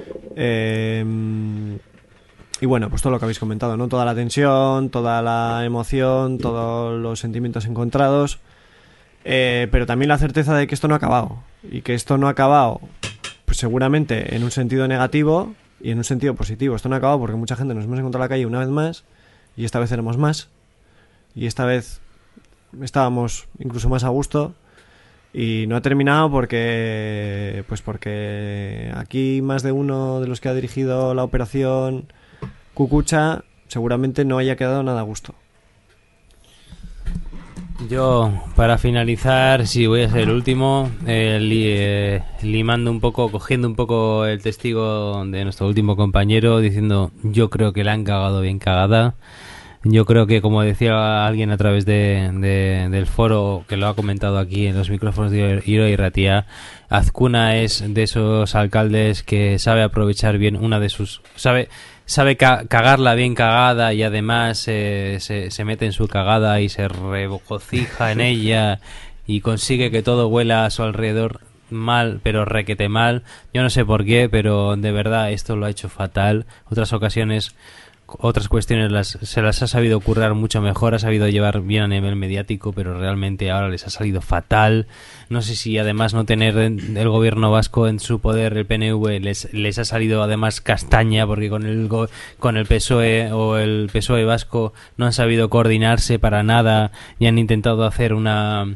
Y bueno, pues todo lo que habéis comentado, ¿no? Toda la tensión, toda la emoción, todos los sentimientos encontrados, pero también la certeza de que esto no ha acabado. Y que esto no ha acabado, pues seguramente en un sentido negativo y en un sentido positivo. Esto no ha acabado porque mucha gente nos hemos encontrado en la calle una vez más, y esta vez éramos más, y esta vez estábamos incluso más a gusto. Y no ha terminado porque aquí más de uno de los que ha dirigido la operación Cucucha seguramente no haya quedado nada a gusto. Yo, para finalizar, sí, voy a ser el último, limando un poco, cogiendo un poco el testigo de nuestro último compañero, diciendo: yo creo que la han cagado bien cagada. Yo creo que, como decía alguien a través del foro, que lo ha comentado aquí en los micrófonos de Irola Irratia, Azkuna es de esos alcaldes que sabe aprovechar bien una de sus... sabe cagarla bien cagada, y además se mete en su cagada y se regocija en ella y consigue que todo huela a su alrededor mal, pero requete mal. Yo no sé por qué, pero de verdad esto lo ha hecho fatal. Otras cuestiones se las ha sabido currar mucho mejor, ha sabido llevar bien a nivel mediático, pero realmente ahora les ha salido fatal. No sé si además no tener el gobierno vasco en su poder, el PNV, les ha salido además castaña, porque con el PSOE o el PSOE vasco no han sabido coordinarse para nada y han intentado hacer una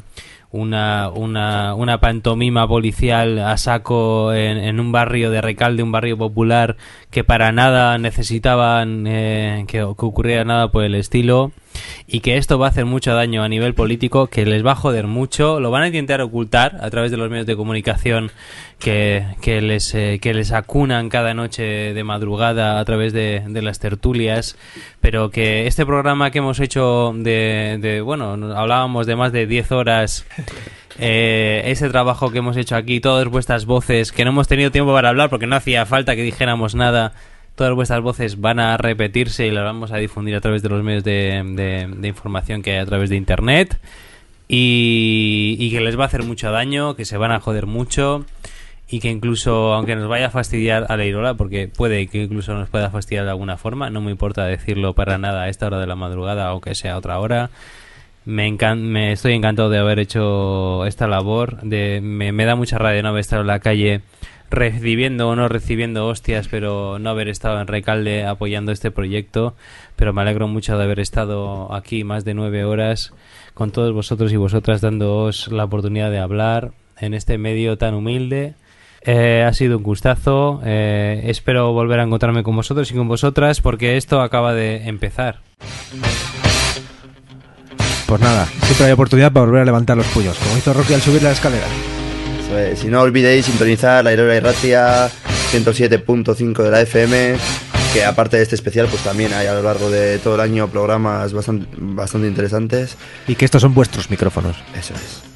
pantomima policial a saco en un barrio de Recalde, un barrio popular, que para nada necesitaban que ocurriera nada por el estilo, y que esto va a hacer mucho daño a nivel político, que les va a joder mucho. Lo van a intentar ocultar a través de los medios de comunicación que les acunan cada noche de madrugada a través de las tertulias, pero que este programa que hemos hecho bueno, hablábamos de más de 10 horas, ese trabajo que hemos hecho aquí, todas vuestras voces, que no hemos tenido tiempo para hablar porque no hacía falta que dijéramos nada, todas vuestras voces van a repetirse y las vamos a difundir a través de los medios de información que hay a través de internet, y que les va a hacer mucho daño, que se van a joder mucho, y que incluso, aunque nos vaya a fastidiar a la Irola, porque puede que incluso nos pueda fastidiar de alguna forma, no me importa decirlo para nada a esta hora de la madrugada, aunque sea otra hora. Me estoy encantado de haber hecho esta labor. Me da mucha rabia no haber estado en la calle recibiendo o no recibiendo hostias, pero no haber estado en Recalde apoyando este proyecto. Pero me alegro mucho de haber estado aquí más de 9 horas con todos vosotros y vosotras, dándoos la oportunidad de hablar en este medio tan humilde. Ha sido un gustazo. Espero volver a encontrarme con vosotros y con vosotras, porque esto acaba de empezar. Pues nada, siempre hay oportunidad para volver a levantar los puños, como hizo Rocky al subir la escalera. Si no olvidéis sintonizar la Irola Irratia 107.5 de la FM, que aparte de este especial, pues también hay a lo largo de todo el año programas bastante interesantes. Y que estos son vuestros micrófonos. Eso es.